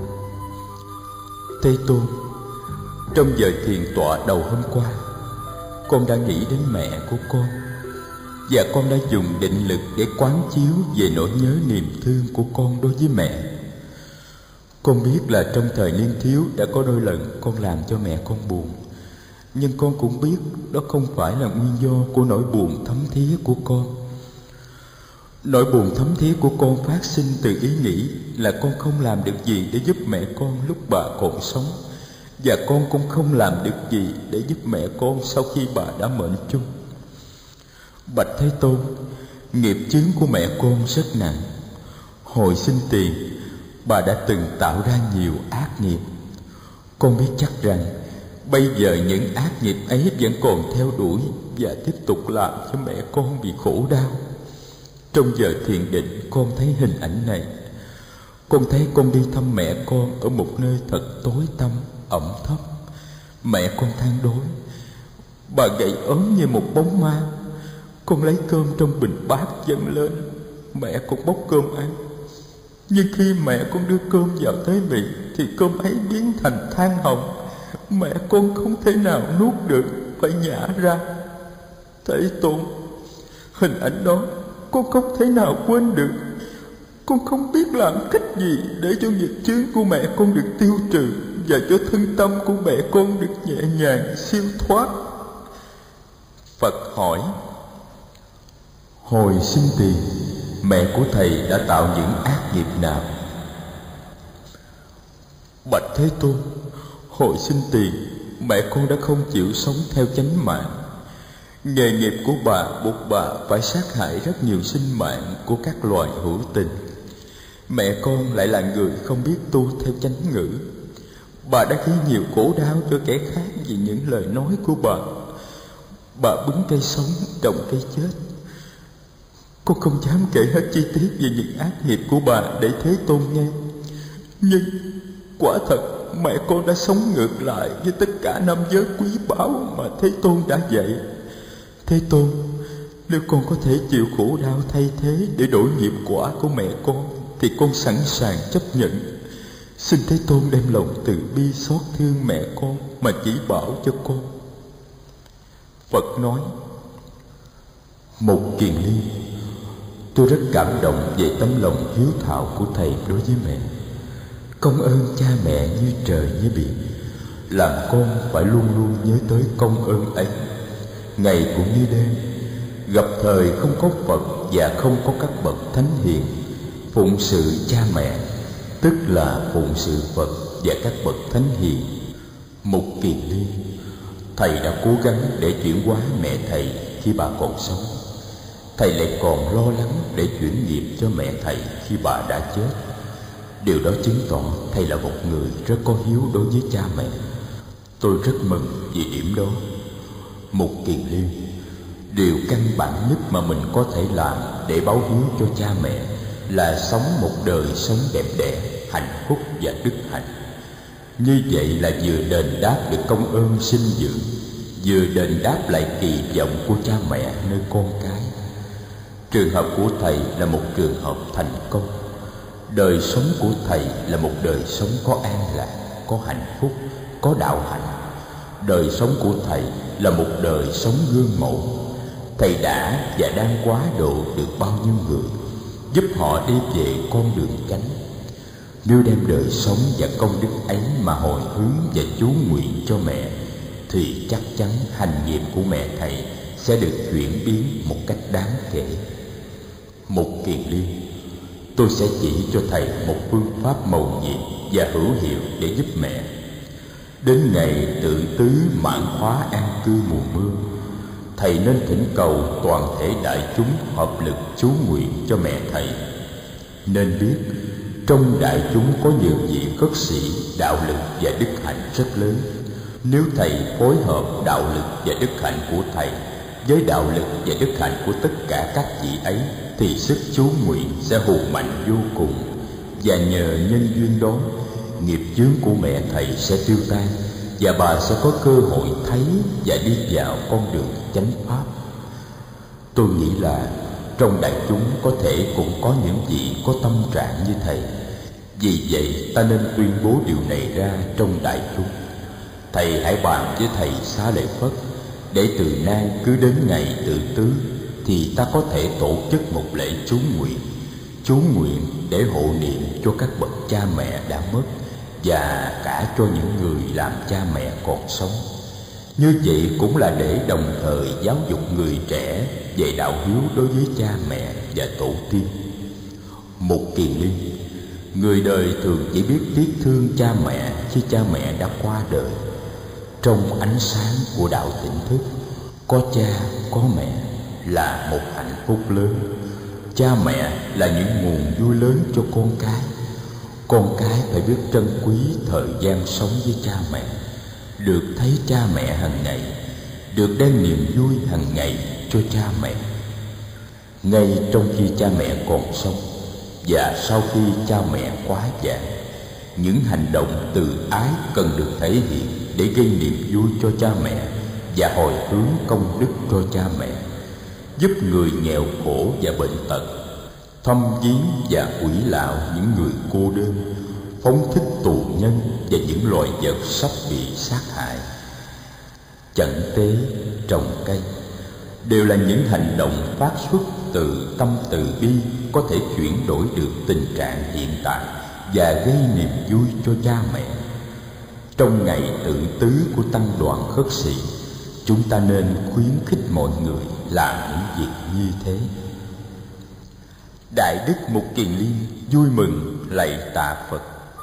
Thế Tôn, trong giờ thiền tọa đầu hôm qua, con đã nghĩ đến mẹ của con, và con đã dùng định lực để quán chiếu về nỗi nhớ niềm thương của con đối với mẹ. Con biết là trong thời niên thiếu đã có đôi lần con làm cho mẹ con buồn, nhưng con cũng biết đó không phải là nguyên do của nỗi buồn thấm thía của con. Nỗi buồn thấm thía của con phát sinh từ ý nghĩ là con không làm được gì để giúp mẹ con lúc bà còn sống, và con cũng không làm được gì để giúp mẹ con sau khi bà đã mệnh chung. Bạch Thế Tôn, nghiệp chướng của mẹ con rất nặng. Hồi sinh tiền, bà đã từng tạo ra nhiều ác nghiệp. Con biết chắc rằng bây giờ những ác nghiệp ấy vẫn còn theo đuổi và tiếp tục làm cho mẹ con bị khổ đau. Trong giờ thiền định, con thấy hình ảnh này. Con thấy con đi thăm mẹ con ở một nơi thật tối tăm, ẩm thấp. Mẹ con than đói, bà gầy ốm như một bóng ma. Con lấy cơm trong bình bát dâng lên, mẹ con bốc cơm ăn. Nhưng khi mẹ con đưa cơm vào tới miệng thì cơm ấy biến thành than hồng. Mẹ con không thể nào nuốt được, phải nhả ra. Thế Tôn, hình ảnh đó con không thể nào quên được. Con không biết làm cách gì để cho nghiệp chướng của mẹ con được tiêu trừ, và cho thân tâm của mẹ con được nhẹ nhàng siêu thoát. Phật hỏi: Hồi sinh tiền, mẹ của thầy đã tạo những ác nghiệp nào? Bạch Thế Tôn, hồi sinh tiền, mẹ con đã không chịu sống theo chánh mạng. Nghề nghiệp của bà buộc bà phải sát hại rất nhiều sinh mạng của các loài hữu tình. Mẹ con lại là người không biết tu theo chánh ngữ. Bà đã gây nhiều khổ đau cho kẻ khác vì những lời nói của bà. Bà bứng cây sống, trồng cây chết. Con không dám kể hết chi tiết về những ác nghiệp của bà để Thế Tôn nghe. Nhưng quả thật mẹ con đã sống ngược lại với tất cả năm giới quý báu mà Thế Tôn đã dạy. Thế Tôn, nếu con có thể chịu khổ đau thay thế để đổi nghiệp quả của mẹ con thì con sẵn sàng chấp nhận. Xin Thế Tôn đem lòng từ bi xót thương mẹ con mà chỉ bảo cho con. Phật nói: Mục Kiền Liên, tôi rất cảm động về tấm lòng hiếu thảo của thầy đối với mẹ. Công ơn cha mẹ như trời như biển, làm con phải luôn luôn nhớ tới công ơn ấy. Ngày cũng như đêm, gặp thời không có Phật và không có các bậc thánh hiền, phụng sự cha mẹ tức là phụng sự Phật và các bậc thánh hiền. Mục Kiền Liên, thầy đã cố gắng để chuyển hóa mẹ thầy khi bà còn sống. Thầy lại còn lo lắng để chuyển nghiệp cho mẹ thầy khi bà đã chết. Điều đó chứng tỏ thầy là một người rất có hiếu đối với cha mẹ. Tôi rất mừng vì điểm đó. Mục Kiền Liên, điều căn bản nhất mà mình có thể làm để báo hiếu cho cha mẹ là sống một đời sống đẹp đẽ, hạnh phúc và đức hạnh. Như vậy là vừa đền đáp được công ơn sinh dưỡng, vừa đền đáp lại kỳ vọng của cha mẹ nơi con cái. Trường hợp của thầy là một trường hợp thành công. Đời sống của thầy là một đời sống có an lạc, có hạnh phúc, có đạo hạnh. Đời sống của thầy là một đời sống gương mẫu. Thầy đã và đang quá độ được bao nhiêu người, giúp họ đi về con đường chánh. Nếu đem đời sống và công đức ấy mà hồi hướng và chú nguyện cho mẹ, thì chắc chắn hành nghiệp của mẹ thầy sẽ được chuyển biến một cách đáng kể. Mục Kiền Liên, tôi sẽ chỉ cho thầy một phương pháp mầu nhiệm và hữu hiệu để giúp mẹ. Đến ngày tự tứ mãn khóa an cư mùa mưa, thầy nên thỉnh cầu toàn thể đại chúng hợp lực chú nguyện cho mẹ thầy. Nên biết, trong đại chúng có nhiều vị khất sĩ đạo lực và đức hạnh rất lớn. Nếu thầy phối hợp đạo lực và đức hạnh của thầy với đạo lực và đức hạnh của tất cả các vị ấy, thì sức chú nguyện sẽ hùng mạnh vô cùng. Và nhờ nhân duyên đó, nghiệp chướng của mẹ thầy sẽ tiêu tan, và bà sẽ có cơ hội thấy và đi vào con đường chánh pháp. Tôi nghĩ là trong đại chúng có thể cũng có những vị có tâm trạng như thầy. Vì vậy ta nên tuyên bố điều này ra trong đại chúng. Thầy hãy bàn với thầy Xá Lợi Phất, để từ nay cứ đến ngày tự tứ thì ta có thể tổ chức một lễ chú nguyện để hộ niệm cho các bậc cha mẹ đã mất, và cả cho những người làm cha mẹ còn sống. Như vậy cũng là để đồng thời giáo dục người trẻ về đạo hiếu đối với cha mẹ và tổ tiên. Mục Kiền Liên, người đời thường chỉ biết tiếc thương cha mẹ khi cha mẹ đã qua đời. Trong ánh sáng của đạo tỉnh thức, có cha có mẹ là một hạnh phúc lớn. Cha mẹ là những nguồn vui lớn cho con cái. Con cái phải biết trân quý thời gian sống với cha mẹ, được thấy cha mẹ hàng ngày, được đem niềm vui hàng ngày cho cha mẹ. Ngay trong khi cha mẹ còn sống và sau khi cha mẹ quá già, những hành động từ ái cần được thể hiện để gây niềm vui cho cha mẹ và hồi hướng công đức cho cha mẹ, giúp người nghèo khổ và bệnh tật, thăm viếng và ủy lạo những người cô đơn, phóng thích tù nhân và những loài vật sắp bị sát hại. Chẩn tế, trồng cây đều là những hành động phát xuất từ tâm từ bi, có thể chuyển đổi được tình trạng hiện tại và gây niềm vui cho cha mẹ. Trong ngày tự tứ của tăng đoàn khất sĩ, chúng ta nên khuyến khích mọi người làm những việc như thế. Đại đức Mục Kiền Liên vui mừng lạy tạ Phật.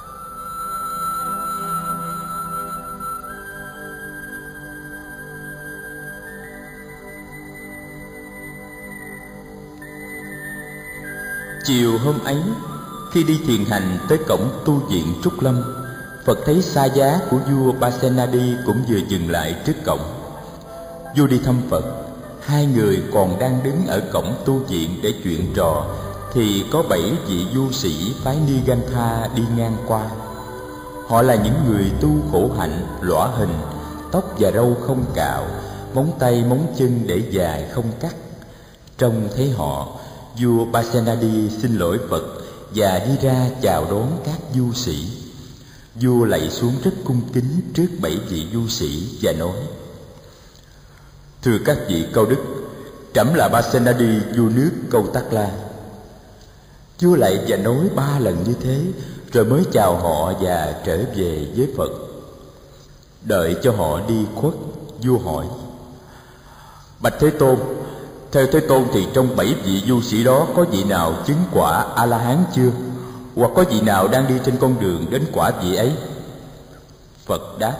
Chiều hôm ấy, khi đi thiền hành tới cổng tu viện Trúc Lâm, Phật thấy xa giá của vua Pasenadi cũng vừa dừng lại trước cổng. Vua đi thăm Phật, hai người còn đang đứng ở cổng tu viện để chuyện trò, thì có 7 vị du sĩ phái Nigantha đi ngang qua. Họ là những người tu khổ hạnh, lõa hình, tóc và râu không cạo, móng tay móng chân để dài không cắt. Trông thấy họ, vua Pasenadi xin lỗi Phật và đi ra chào đón các du sĩ. Vua lạy xuống rất cung kính trước 7 vị du sĩ và nói: Thưa các vị cao đức, trẫm là Pasenadi, vua nước Câu Tắc La. Vua lạy và nói 3 lần như thế, rồi mới chào họ và trở về với Phật. Đợi cho họ đi khuất, vua hỏi: Bạch Thế Tôn, theo Thế Tôn thì trong 7 vị du sĩ đó có vị nào chứng quả A-la-hán chưa? Hoặc có vị nào đang đi trên con đường đến quả vị ấy? Phật đáp: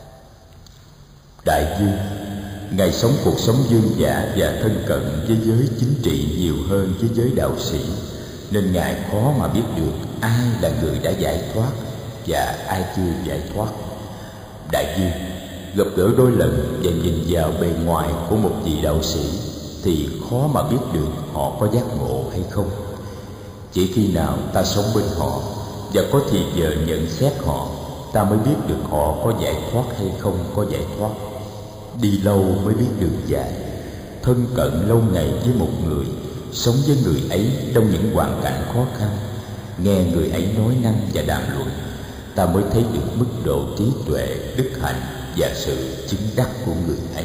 Đại vương, Ngài sống cuộc sống dương dạ và thân cận với giới chính trị nhiều hơn với giới đạo sĩ, nên Ngài khó mà biết được ai là người đã giải thoát và ai chưa giải thoát. Đại vương, gặp gỡ đôi lần và nhìn vào bề ngoài của một vị đạo sĩ thì khó mà biết được họ có giác ngộ hay không. Chỉ khi nào ta sống bên họ và có thì giờ nhận xét họ, ta mới biết được họ có giải thoát hay không có giải thoát. Đi lâu mới biết đường dài. Thân cận lâu ngày với một người, sống với người ấy trong những hoàn cảnh khó khăn, nghe người ấy nói năng và đàm luận, ta mới thấy được mức độ trí tuệ, đức hạnh và sự chứng đắc của người ấy.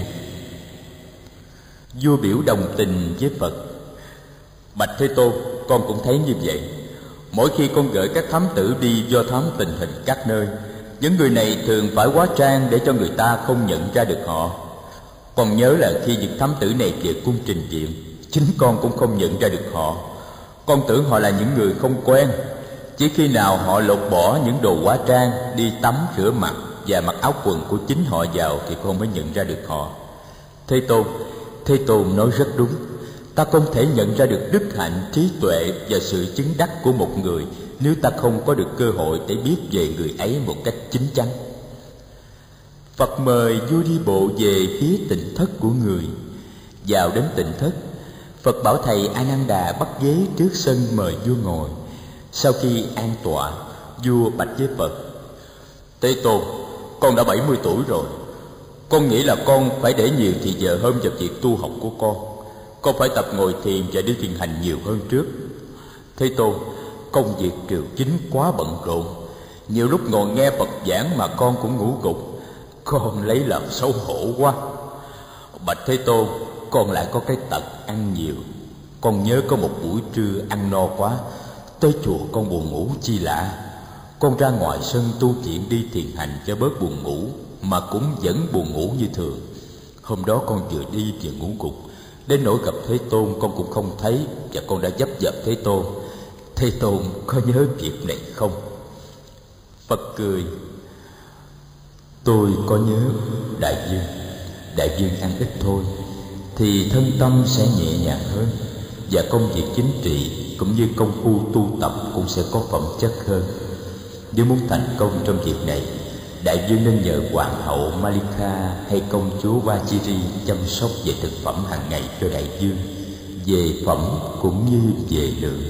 Vua biểu đồng tình với Phật: Bạch Thế Tôn, con cũng thấy như vậy. Mỗi khi con gửi các thám tử đi do thám tình hình các nơi, những người này thường phải hóa trang để cho người ta không nhận ra được họ. Con nhớ là khi những thám tử này về cung trình diện, chính con cũng không nhận ra được họ. Con tưởng họ là những người không quen. Chỉ khi nào họ lột bỏ những đồ hóa trang, đi tắm rửa mặt và mặc áo quần của chính họ vào thì con mới nhận ra được họ. Thế Tôn nói rất đúng. Ta không thể nhận ra được đức hạnh, trí tuệ và sự chứng đắc của một người nếu ta không có được cơ hội để biết về người ấy một cách chính chắn. Phật mời vua đi bộ về phía tịnh thất của người. Vào đến tịnh thất, Phật bảo thầy A Nan Đà bắt ghế trước sân mời vua ngồi. Sau khi an tọa, vua bạch với Phật: Thế Tôn, con đã 70 tuổi rồi. Con nghĩ là con phải để nhiều thì giờ hơn vào việc tu học của con. Con phải tập ngồi thiền và đi thiền hành nhiều hơn trước. Thế Tôn, công việc triều chính quá bận rộn. Nhiều lúc ngồi nghe Phật giảng mà con cũng ngủ gục. Con lấy làm xấu hổ quá. Bạch Thế Tôn, con lại có cái tật ăn nhiều. Con nhớ có một buổi trưa ăn no quá, tới chùa con buồn ngủ chi lạ. Con ra ngoài sân tu viện đi thiền hành cho bớt buồn ngủ, mà cũng vẫn buồn ngủ như thường. Hôm đó con vừa đi vừa ngủ gục, đến nỗi gặp Thế Tôn con cũng không thấy, và con đã vấp vập Thế Tôn. Thế Tôn có nhớ việc này không? Phật cười: Tôi có nhớ đại vương. Đại vương ăn ít thôi thì thân tâm sẽ nhẹ nhàng hơn, và công việc chính trị cũng như công phu tu tập cũng sẽ có phẩm chất hơn. Nếu muốn thành công trong việc này, đại vương nên nhờ hoàng hậu Malika hay công chúa Vajiri chăm sóc về thực phẩm hàng ngày cho đại vương, về phẩm cũng như về lượng.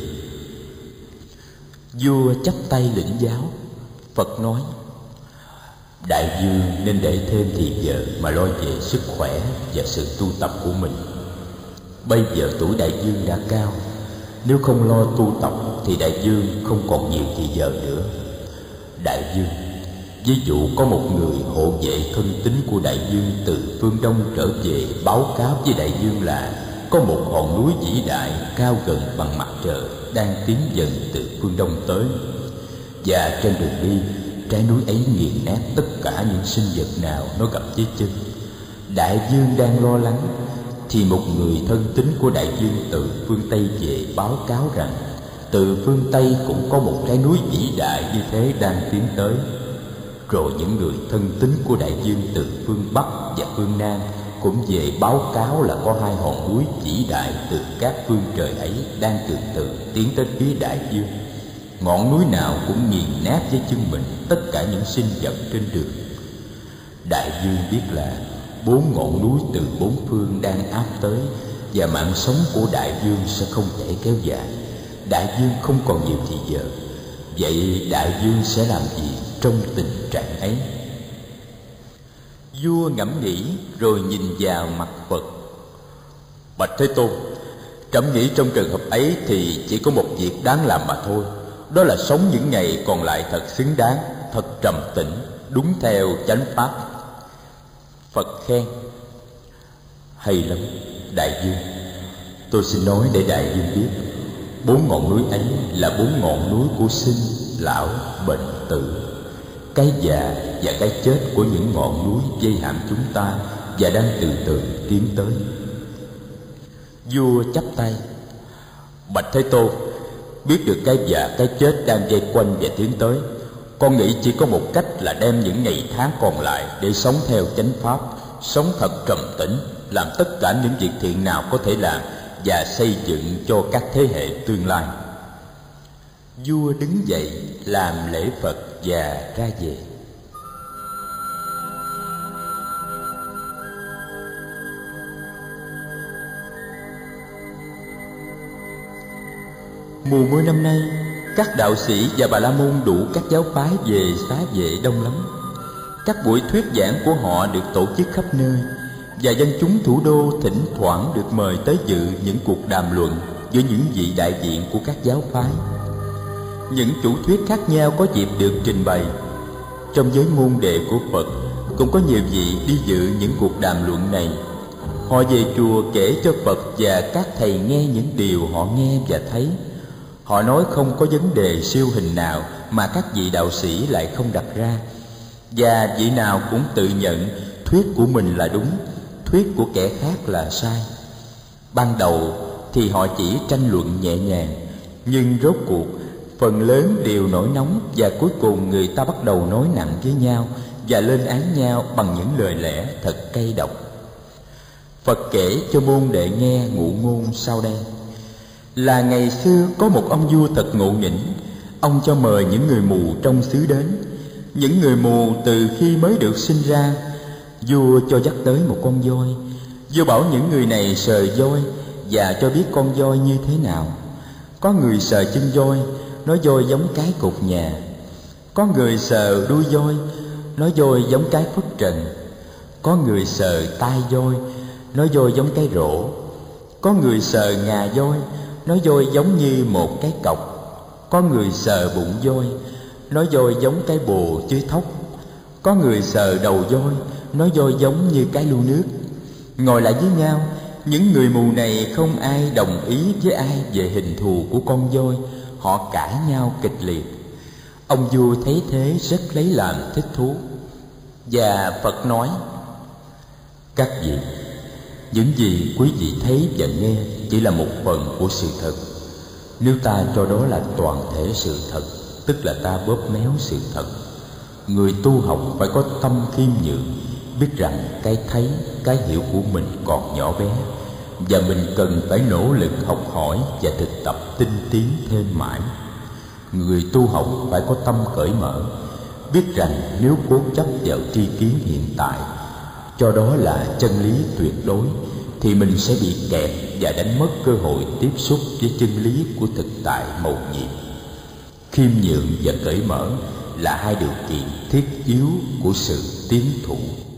Vua chắp tay lĩnh giáo. Phật nói: Đại vương nên để thêm thì giờ mà lo về sức khỏe và sự tu tập của mình. Bây giờ tuổi đại vương đã cao, nếu không lo tu tập thì đại vương không còn nhiều thì giờ nữa. Đại vương, ví dụ có một người hộ vệ thân tín của đại vương từ phương Đông trở về báo cáo với đại vương là có một hòn núi vĩ đại cao gần bằng mặt trời đang tiến dần từ phương Đông tới, và trên đường đi, trái núi ấy nghiền nát tất cả những sinh vật nào nó gặp dưới chân. Đại vương đang lo lắng thì một người thân tín của đại vương từ phương Tây về báo cáo rằng từ phương Tây cũng có một trái núi vĩ đại như thế đang tiến tới. Rồi những người thân tín của đại vương từ phương Bắc và phương Nam cũng về báo cáo là có hai hòn núi vĩ đại từ các phương trời ấy đang từ từ tiến tới phía đại vương. Ngọn núi nào cũng nghiền nát dưới chân mình tất cả những sinh vật trên đường. Đại vương biết là 4 ngọn núi từ 4 phương đang áp tới, và mạng sống của đại vương sẽ không thể kéo dài. Đại vương không còn nhiều thì giờ. Vậy đại vương sẽ làm gì trong tình trạng ấy? Vua ngẫm nghĩ rồi nhìn vào mặt Phật. Bạch Thế Tôn, trẫm nghĩ trong trường hợp ấy thì chỉ có một việc đáng làm mà thôi. Đó là sống những ngày còn lại thật xứng đáng, thật trầm tĩnh, đúng theo chánh pháp. Phật khen: Hay lắm, đại vương. Tôi xin nói để đại vương biết, 4 ngọn núi ấy là 4 ngọn núi của sinh, lão, bệnh, tử. Cái già và cái chết của những ngọn núi vây hãm chúng ta và đang từ từ tiến tới. Vua chắp tay: Bạch Thế Tôn, biết được cái già cái chết đang vây quanh và tiến tới, con nghĩ chỉ có một cách là đem những ngày tháng còn lại để sống theo chánh pháp, sống thật trầm tĩnh, làm tất cả những việc thiện nào có thể làm và xây dựng cho các thế hệ tương lai. Vua đứng dậy làm lễ Phật và ra về. Mùa mưa năm nay, các đạo sĩ và Bà La Môn đủ các giáo phái về xá vệ đông lắm. Các buổi thuyết giảng của họ được tổ chức khắp nơi, và dân chúng thủ đô thỉnh thoảng được mời tới dự những cuộc đàm luận với những vị đại diện của các giáo phái. những chủ thuyết khác nhau có dịp được trình bày. Trong giới môn đệ của Phật cũng có nhiều vị đi dự những cuộc đàm luận này. Họ về chùa kể cho Phật và các thầy nghe những điều họ nghe và thấy. Họ nói không có vấn đề siêu hình nào mà các vị đạo sĩ lại không đặt ra, và vị nào cũng tự nhận thuyết của mình là đúng, thuyết của kẻ khác là sai. Ban đầu thì họ chỉ tranh luận nhẹ nhàng, nhưng rốt cuộc phần lớn đều nổi nóng, và cuối cùng người ta bắt đầu nói nặng với nhau và lên án nhau bằng những lời lẽ thật cay độc. Phật kể cho môn đệ nghe ngụ ngôn sau đây: là ngày xưa có một ông vua thật ngộ nghĩnh. Ông cho mời những người mù trong xứ đến. Những người mù từ khi mới được sinh ra, vua cho dắt tới một con voi. Vua bảo những người này sờ voi và cho biết con voi như thế nào. Có người sờ chân voi, nói voi giống cái cột nhà. Có người sờ đuôi voi, nói voi giống cái phất trần. Có người sờ tai voi, nói voi giống cái rổ. Có người sờ ngà voi, nói voi giống như một cái cọc. Có người sờ bụng voi, nói voi giống cái bồ dưới thóc. Có người sờ đầu voi, nói voi giống như cái lu nước. Ngồi lại với nhau, những người mù này không ai đồng ý với ai về hình thù của con voi. Họ cãi nhau kịch liệt. Ông vua thấy thế rất lấy làm thích thú. Và Phật nói: các vị, những gì quý vị thấy và nghe chỉ là một phần của sự thật. Nếu ta cho đó là toàn thể sự thật, tức là ta bóp méo sự thật. Người tu học phải có tâm khiêm nhường, biết rằng cái thấy, cái hiểu của mình còn nhỏ bé, và mình cần phải nỗ lực học hỏi và thực tập tinh tiến thêm mãi. Người tu học phải có tâm cởi mở, biết rằng nếu cố chấp vào tri kiến hiện tại, cho đó là chân lý tuyệt đối, thì mình sẽ bị kẹt và đánh mất cơ hội tiếp xúc với chân lý của thực tại mầu nhiệm. Khiêm nhường và cởi mở là hai điều kiện thiết yếu của sự tiến thủ.